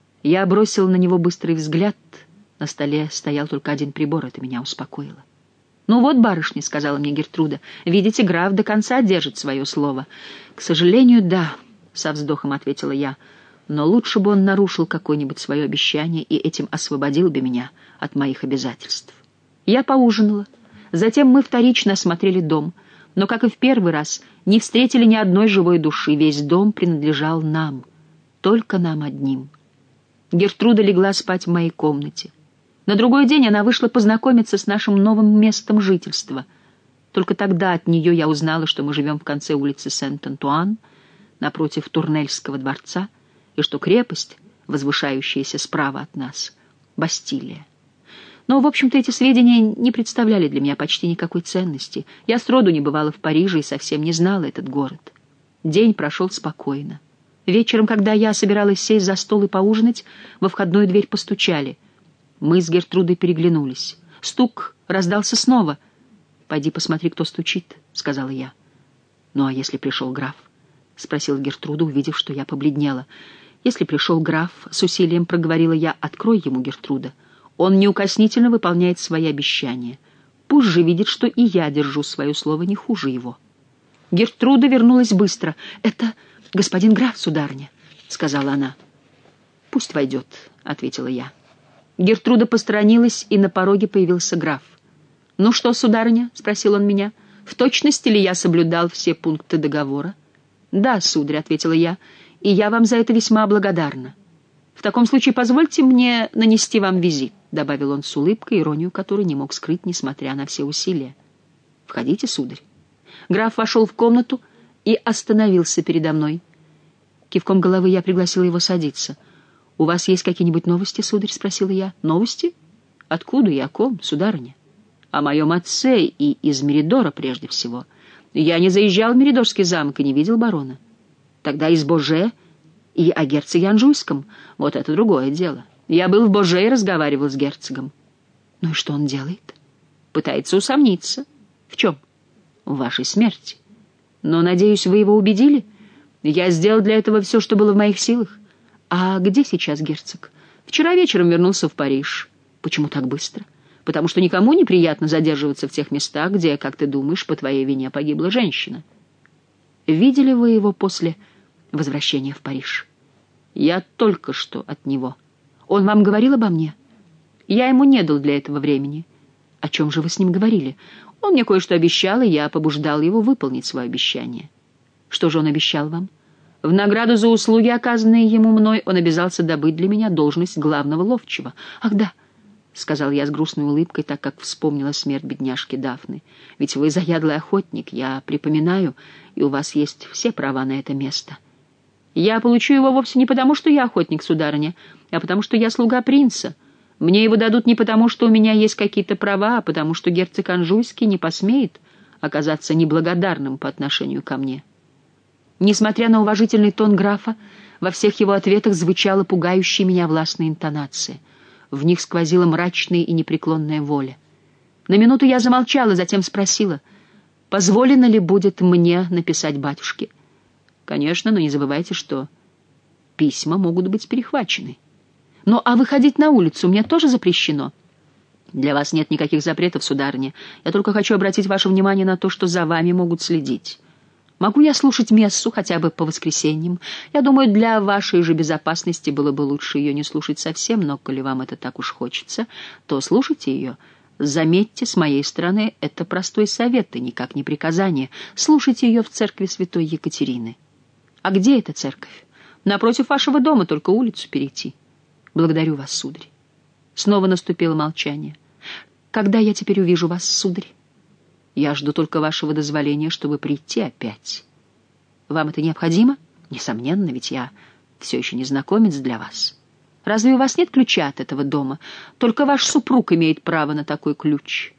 Я бросила на него быстрый взгляд. На столе стоял только один прибор, это меня успокоило. «Ну вот, барышня», — сказала мне Гертруда, — «видите, граф до конца держит свое слово». «К сожалению, да», — со вздохом ответила я, — «но лучше бы он нарушил какое-нибудь свое обещание и этим освободил бы меня от моих обязательств». Я поужинала. Затем мы вторично осмотрели дом, но, как и в первый раз, не встретили ни одной живой души. Весь дом принадлежал нам, только нам одним. Гертруда легла спать в моей комнате. На другой день она вышла познакомиться с нашим новым местом жительства. Только тогда от нее я узнала, что мы живем в конце улицы Сент-Антуан, напротив Турнельского дворца, и что крепость, возвышающаяся справа от нас, — Бастилия. Но, в общем-то, эти сведения не представляли для меня почти никакой ценности. Я сроду не бывала в Париже и совсем не знала этот город. День прошел спокойно. Вечером, когда я собиралась сесть за стол и поужинать, во входную дверь постучали. Мы с Гертрудой переглянулись. Стук раздался снова. «Пойди посмотри, кто стучит», — сказала я. «Ну, а если пришел граф?» — спросила Гертруда, увидев, что я побледнела. «Если пришел граф», — с усилием проговорила я, — «открой ему, Гертруда. Он неукоснительно выполняет свои обещания. Пусть же видит, что и я держу свое слово не хуже его». Гертруда вернулась быстро. «Это господин граф, сударыня», — сказала она. «Пусть войдет», — ответила я. Гертруда посторонилась, и на пороге появился граф. «Ну что, сударыня?» — спросил он меня. «В точности ли я соблюдал все пункты договора?» «Да, сударь», — ответила я, — «и я вам за это весьма благодарна. В таком случае позвольте мне нанести вам визит», — добавил он с улыбкой, иронию которой не мог скрыть, несмотря на все усилия. «Входите, сударь». Граф вошел в комнату и остановился передо мной. Кивком головы я пригласила его садиться. «У вас есть какие-нибудь новости, сударь?» — спросила я. «Новости? Откуда и о ком, сударыня?» «О моем отце и из Меридора прежде всего. Я не заезжал в Меридорский замок и не видел барона. Тогда из Боже и о герцоге Анжуйском. Вот это другое дело. Я был в Боже и разговаривал с герцогом». «Ну и что он делает?» «Пытается усомниться». «В чем?» «В вашей смерти. Но, надеюсь, вы его убедили? Я сделал для этого все, что было в моих силах». «А где сейчас герцог?» «Вчера вечером вернулся в Париж». «Почему так быстро?» «Потому что никому неприятно задерживаться в тех местах, где, как ты думаешь, по твоей вине погибла женщина». «Видели вы его после возвращения в Париж?» «Я только что от него». «Он вам говорил обо мне?» «Я ему не дал для этого времени». «О чем же вы с ним говорили?» «Он мне кое-что обещал, и я побуждал его выполнить свое обещание». «Что же он обещал вам?» «В награду за услуги, оказанные ему мной, он обязался добыть для меня должность главного ловчего». «Ах, да», — сказал я с грустной улыбкой, так как вспомнила смерть бедняжки Дафны. «Ведь вы заядлый охотник, я припоминаю, и у вас есть все права на это место». «Я получу его вовсе не потому, что я охотник, сударыня, а потому, что я слуга принца. Мне его дадут не потому, что у меня есть какие-то права, а потому что герцог Анжуйский не посмеет оказаться неблагодарным по отношению ко мне». Несмотря на уважительный тон графа, во всех его ответах звучала пугающая меня властная интонация. В них сквозила мрачная и непреклонная воля. На минуту я замолчала, затем спросила, позволено ли будет мне написать батюшке. «Конечно, но не забывайте, что письма могут быть перехвачены». «Ну, а выходить на улицу мне тоже запрещено?» «Для вас нет никаких запретов, сударыня. Я только хочу обратить ваше внимание на то, что за вами могут следить. Могу я слушать мессу хотя бы по воскресеньям? Я думаю, для вашей же безопасности было бы лучше ее не слушать совсем, но коли вам это так уж хочется, то слушайте ее. Заметьте, с моей стороны, это простой совет и никак не приказание. Слушайте ее в церкви святой Екатерины». «А где эта церковь?» «Напротив вашего дома, только улицу перейти». «Благодарю вас, сударь». Снова наступило молчание. «Когда я теперь увижу вас, сударь?» «Я жду только вашего дозволения, чтобы прийти опять». «Вам это необходимо?» «Несомненно, ведь я все еще незнакомец для вас». «Разве у вас нет ключа от этого дома? Только ваш супруг имеет право на такой ключ».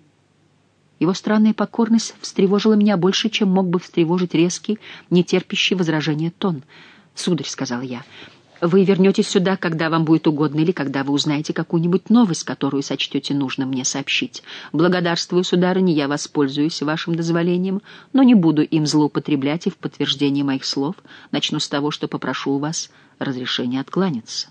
Его странная покорность встревожила меня больше, чем мог бы встревожить резкий, нетерпящий возражения тон. «Сударь», — сказал я, — «вы вернетесь сюда, когда вам будет угодно, или когда вы узнаете какую-нибудь новость, которую сочтете нужным мне сообщить. Благодарствую, сударыня, я воспользуюсь вашим дозволением, но не буду им злоупотреблять, и в подтверждение моих слов начну с того, что попрошу у вас разрешения откланяться».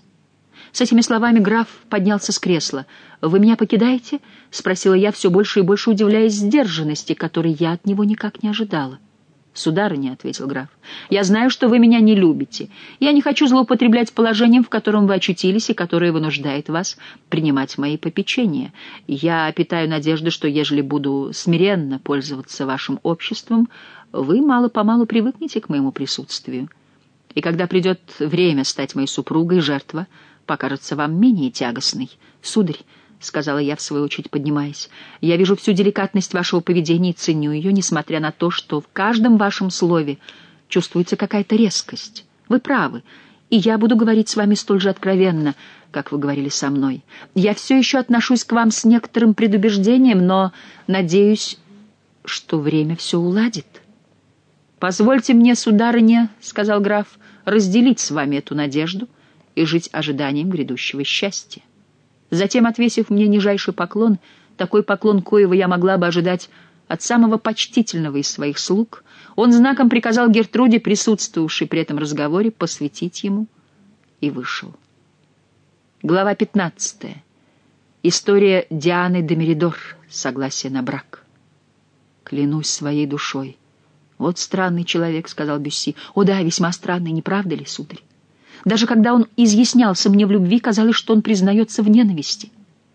С этими словами граф поднялся с кресла. «Вы меня покидаете?» — спросила я, все больше и больше удивляясь сдержанности, которой я от него никак не ожидала. «Сударыня», — ответил граф, — «я знаю, что вы меня не любите. Я не хочу злоупотреблять положением, в котором вы очутились и которое вынуждает вас принимать мои попечения. Я питаю надежду, что, ежели буду смиренно пользоваться вашим обществом, вы мало-помалу привыкнете к моему присутствию. И когда придет время стать моей супругой, жертва покажется вам менее тягостной. Сударь, — сказала я, в свою очередь поднимаясь, — я вижу всю деликатность вашего поведения и ценю ее, несмотря на то, что в каждом вашем слове чувствуется какая-то резкость. Вы правы, и я буду говорить с вами столь же откровенно, как вы говорили со мной. Я все еще отношусь к вам с некоторым предубеждением, но надеюсь, что время все уладит». «Позвольте мне, сударыня, — сказал граф, — разделить с вами эту надежду и жить ожиданием грядущего счастья». Затем, отвесив мне нижайший поклон, такой поклон, коего я могла бы ожидать от самого почтительного из своих слуг, он знаком приказал Гертруде, присутствовавшей при этом разговоре, посвятить ему, и вышел. Глава пятнадцатая. История Дианы де Меридор. Согласие на брак. «Клянусь своей душой. Вот странный человек», — сказал Бюсси. «О да, весьма странный, не правда ли, сударь? Даже когда он изъяснялся мне в любви, казалось, что он признается в ненависти».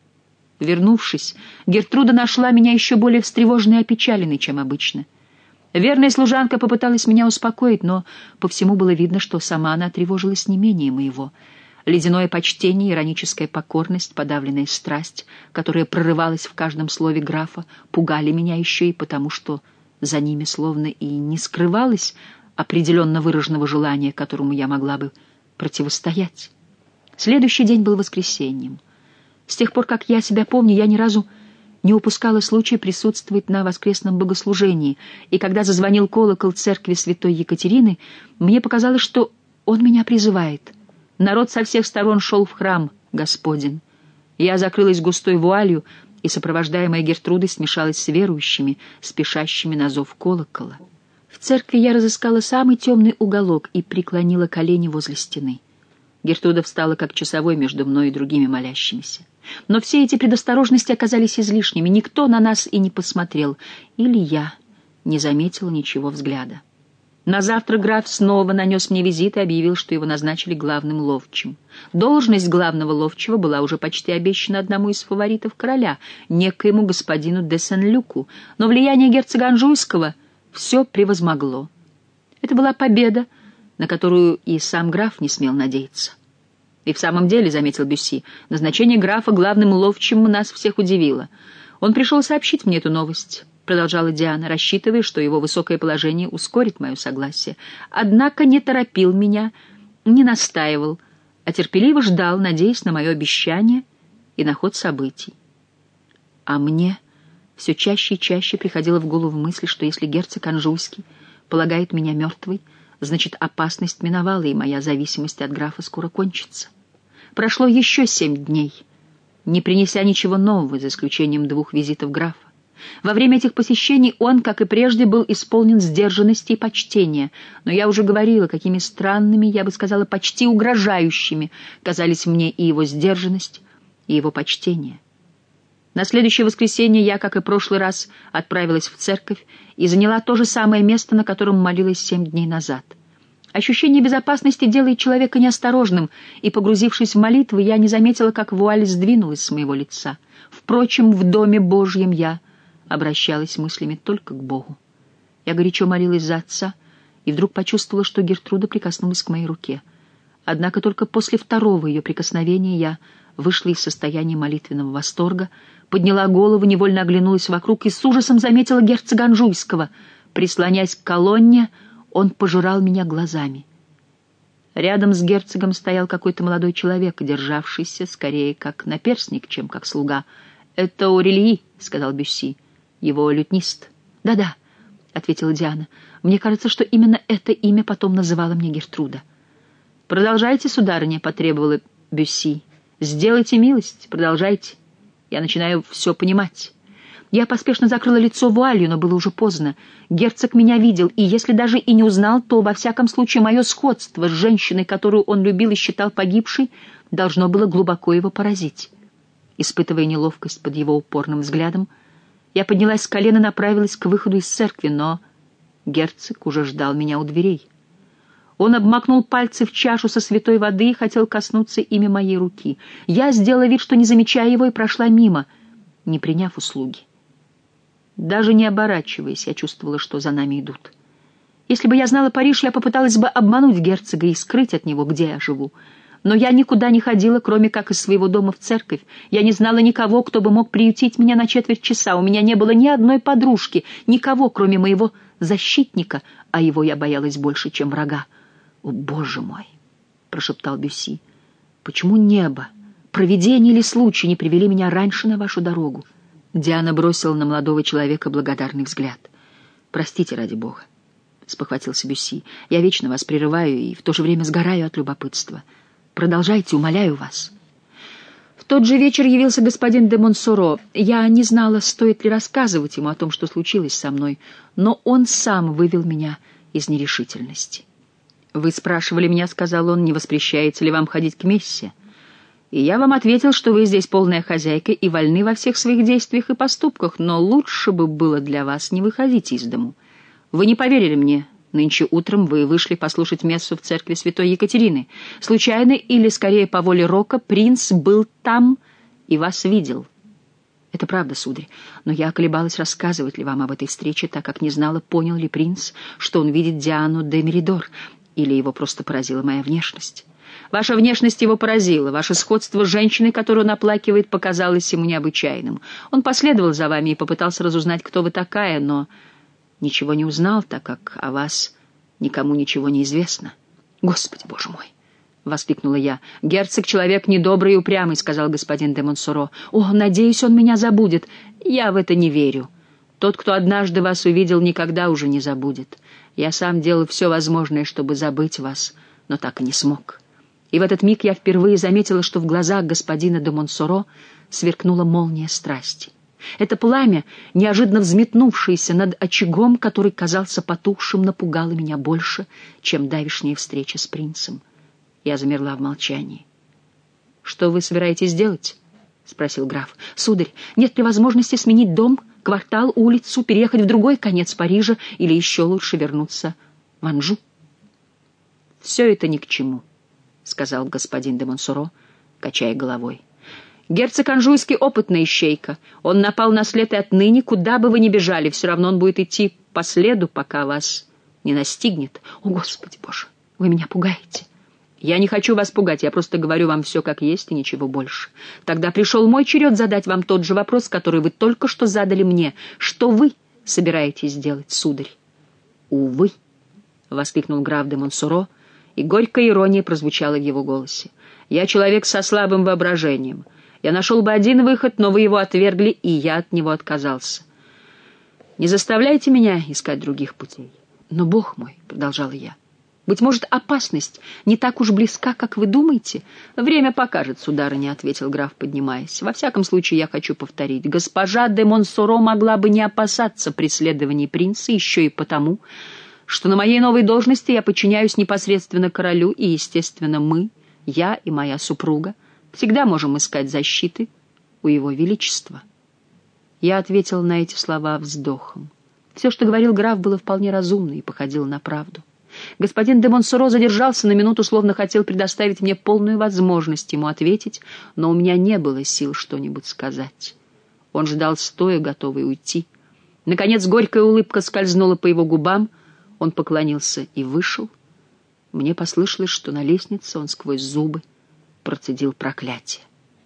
Вернувшись, Гертруда нашла меня еще более встревоженной и опечаленной, чем обычно. Верная служанка попыталась меня успокоить, но по всему было видно, что сама она тревожилась не менее моего. Ледяное почтение, ироническая покорность, подавленная страсть, которая прорывалась в каждом слове графа, пугали меня еще и потому, что за ними словно и не скрывалось определенно выраженного желания, которому я могла бы противостоять. Следующий день был воскресеньем. С тех пор, как я себя помню, я ни разу не упускала случая присутствовать на воскресном богослужении, и когда зазвонил колокол церкви святой Екатерины, мне показалось, что он меня призывает. Народ со всех сторон шел в храм Господень. Я закрылась густой вуалью и, сопровождаемая Гертрудой, смешалась с верующими, спешащими на зов колокола. В церкви я разыскала самый темный уголок и преклонила колени возле стены. Гертруда встала как часовой между мной и другими молящимися. Но все эти предосторожности оказались излишними. Никто на нас и не посмотрел. Или я не заметила ничего взгляда. На завтра граф снова нанес мне визит и объявил, что его назначили главным ловчим. Должность главного ловчего была уже почти обещана одному из фаворитов короля, некоему господину де Сен-Люку, но влияние герцога Анжуйского все превозмогло. Это была победа, на которую и сам граф не смел надеяться. И в самом деле, — заметил Бюсси, — назначение графа главным ловчим нас всех удивило. Он пришел сообщить мне эту новость, — продолжала Диана, рассчитывая, что его высокое положение ускорит мое согласие. Однако не торопил меня, не настаивал, а терпеливо ждал, надеясь на мое обещание и на ход событий. А мне все чаще и чаще приходила в голову мысль, что если герцог Анжуйский полагает меня мертвой, значит, опасность миновала, и моя зависимость от графа скоро кончится. Прошло еще семь дней, не принеся ничего нового, за исключением двух визитов графа. Во время этих посещений он, как и прежде, был исполнен сдержанности и почтения, но я уже говорила, какими странными, я бы сказала, почти угрожающими казались мне и его сдержанность, и его почтение. На следующее воскресенье я, как и прошлый раз, отправилась в церковь и заняла то же самое место, на котором молилась семь дней назад. Ощущение безопасности делает человека неосторожным, и, погрузившись в молитвы, я не заметила, как вуаль сдвинулась с моего лица. Впрочем, в Доме Божьем я обращалась мыслями только к Богу. Я горячо молилась за отца, и вдруг почувствовала, что Гертруда прикоснулась к моей руке. Однако только после второго ее прикосновения я вышла из состояния молитвенного восторга, подняла голову, невольно оглянулась вокруг и с ужасом заметила герцога Анжуйского. Прислонясь к колонне, он пожирал меня глазами. Рядом с герцогом стоял какой-то молодой человек, державшийся скорее как наперсник, чем как слуга. «Это Орельи», — сказал Бюсси, — «его лютнист». «Да-да», — ответила Диана, — «мне кажется, что именно это имя потом называла мне Гертруда». «Продолжайте, сударыня», — потребовала Бюсси. «Сделайте милость, продолжайте. Я начинаю все понимать». Я поспешно закрыла лицо вуалью, но было уже поздно. Герцог меня видел, и если даже и не узнал, то, во всяком случае, мое сходство с женщиной, которую он любил и считал погибшей, должно было глубоко его поразить. Испытывая неловкость под его упорным взглядом, я поднялась с колена и направилась к выходу из церкви, но герцог уже ждал меня у дверей. Он обмакнул пальцы в чашу со святой воды и хотел коснуться ими моей руки. Я сделала вид, что не замечаю его, и прошла мимо, не приняв услуги. Даже не оборачиваясь, я чувствовала, что за нами идут. Если бы я знала Париж, я попыталась бы обмануть герцога и скрыть от него, где я живу. Но я никуда не ходила, кроме как из своего дома в церковь. Я не знала никого, кто бы мог приютить меня на четверть часа. У меня не было ни одной подружки, никого, кроме моего защитника, а его я боялась больше, чем врага. «О, Боже мой!» — прошептал Бюсси. «Почему небо, провидение или случай не привели меня раньше на вашу дорогу?» Диана бросила на молодого человека благодарный взгляд. «Простите, ради Бога», — спохватился Бюсси. «Я вечно вас прерываю и в то же время сгораю от любопытства. Продолжайте, умоляю вас». В тот же вечер явился господин де Монсоро. Я не знала, стоит ли рассказывать ему о том, что случилось со мной, но он сам вывел меня из нерешительности. «Вы спрашивали меня, — сказал он, — не воспрещаете ли вам ходить к мессе? И я вам ответил, что вы здесь полная хозяйка и вольны во всех своих действиях и поступках, но лучше бы было для вас не выходить из дому. Вы не поверили мне. Нынче утром вы вышли послушать мессу в церкви святой Екатерины. Случайно или, скорее, по воле Рока, принц был там и вас видел». «Это правда, сударь, но я колебалась, рассказывать ли вам об этой встрече, так как не знала, понял ли принц, что он видит Диану де Меридор, или его просто поразила моя внешность». «Ваша внешность его поразила, ваше сходство с женщиной, которую он оплакивает, показалось ему необычайным. Он последовал за вами и попытался разузнать, кто вы такая, но ничего не узнал, так как о вас никому ничего не известно». «Господи, Боже мой!» — воскликнула я. «Герцог — человек недобрый и упрямый», — сказал господин де Монсоро. «О, надеюсь, он меня забудет. Я в это не верю. Тот, кто однажды вас увидел, никогда уже не забудет. Я сам делал все возможное, чтобы забыть вас, но так и не смог». И в этот миг я впервые заметила, что в глазах господина де Монсоро сверкнула молния страсти. Это пламя, неожиданно взметнувшееся над очагом, который казался потухшим, напугало меня больше, чем давешняя встреча с принцем. Я замерла в молчании. «Что вы собираетесь делать?» — спросил граф. «Сударь, нет ли возможности сменить дом, квартал, улицу, переехать в другой конец Парижа или еще лучше вернуться в Анжу?» «Все это ни к чему», — сказал господин де Монсоро, качая головой. «Герцог Анжуйский — опытная ищейка. Он напал на след, и отныне, куда бы вы ни бежали, все равно он будет идти по следу, пока вас не настигнет». «О, Господи Боже, вы меня пугаете!» «Я не хочу вас пугать, я просто говорю вам все как есть и ничего больше. Тогда пришел мой черед задать вам тот же вопрос, который вы только что задали мне. Что вы собираетесь делать, сударь?» «Увы», — воскликнул граф де Монсоро, и горькая ирония прозвучала в его голосе. «Я человек со слабым воображением. Я нашел бы один выход, но вы его отвергли, и я от него отказался. Не заставляйте меня искать других путей. Но, Бог мой, — продолжала я, — быть может, опасность не так уж близка, как вы думаете? Время покажет, сударыня, — ответил граф, поднимаясь. Во всяком случае, я хочу повторить. Госпожа де Монсоро могла бы не опасаться преследований принца еще и потому, что на моей новой должности я подчиняюсь непосредственно королю, и, естественно, мы, я и моя супруга, всегда можем искать защиты у его величества. Я ответил на эти слова вздохом. Все, что говорил граф, было вполне разумно и походило на правду. Господин де Монсоро задержался на минуту, словно хотел предоставить мне полную возможность ему ответить, но у меня не было сил что-нибудь сказать. Он ждал стоя, готовый уйти. Наконец горькая улыбка скользнула по его губам, он поклонился и вышел. Мне послышалось, что на лестнице он сквозь зубы процедил проклятие.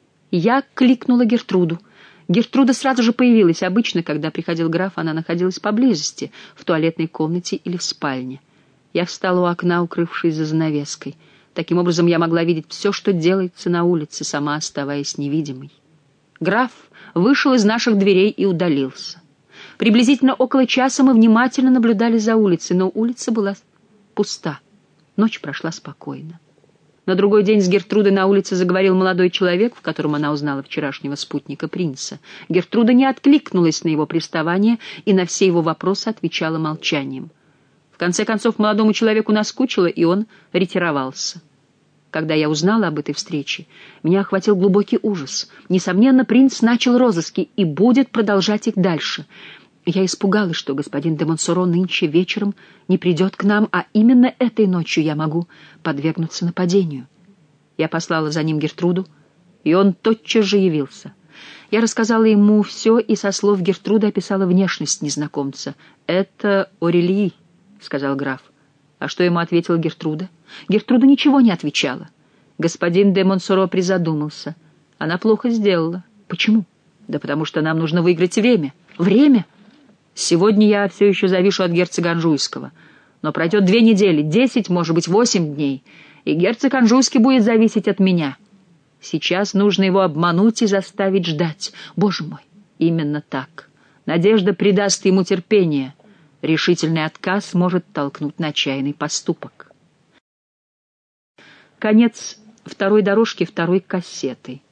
Я кликнула Гертруду. Гертруда сразу же появилась. Обычно, когда приходил граф, она находилась поблизости, в туалетной комнате или в спальне. Я встала у окна, укрывшись за занавеской. Таким образом, я могла видеть все, что делается на улице, сама оставаясь невидимой. Граф вышел из наших дверей и удалился. Приблизительно около часа мы внимательно наблюдали за улицей, но улица была пуста. Ночь прошла спокойно. На другой день с Гертрудой на улице заговорил молодой человек, в котором она узнала вчерашнего спутника принца. Гертруда не откликнулась на его приставание и на все его вопросы отвечала молчанием. В конце концов, молодому человеку наскучило, и он ретировался. Когда я узнала об этой встрече, меня охватил глубокий ужас. Несомненно, принц начал розыски и будет продолжать их дальше. Я испугалась, что господин де Монсоро нынче вечером не придет к нам, а именно этой ночью я могу подвергнуться нападению. Я послала за ним Гертруду, и он тотчас же явился. Я рассказала ему все и со слов Гертруды описала внешность незнакомца. «Это Орелии», — сказал граф. А что ему ответила Гертруда? Гертруда ничего не отвечала. Господин де Монсоро призадумался. Она плохо сделала. Почему? Да потому что нам нужно выиграть время. Время? Сегодня я все еще завишу от герцога Анжуйского. Но пройдет две недели, десять, может быть, восемь дней, и герцог Анжуйский будет зависеть от меня. Сейчас нужно его обмануть и заставить ждать. Боже мой, именно так. Надежда придаст ему терпение. Решительный отказ может толкнуть на отчаянный поступок. Конец второй дорожки второй кассеты.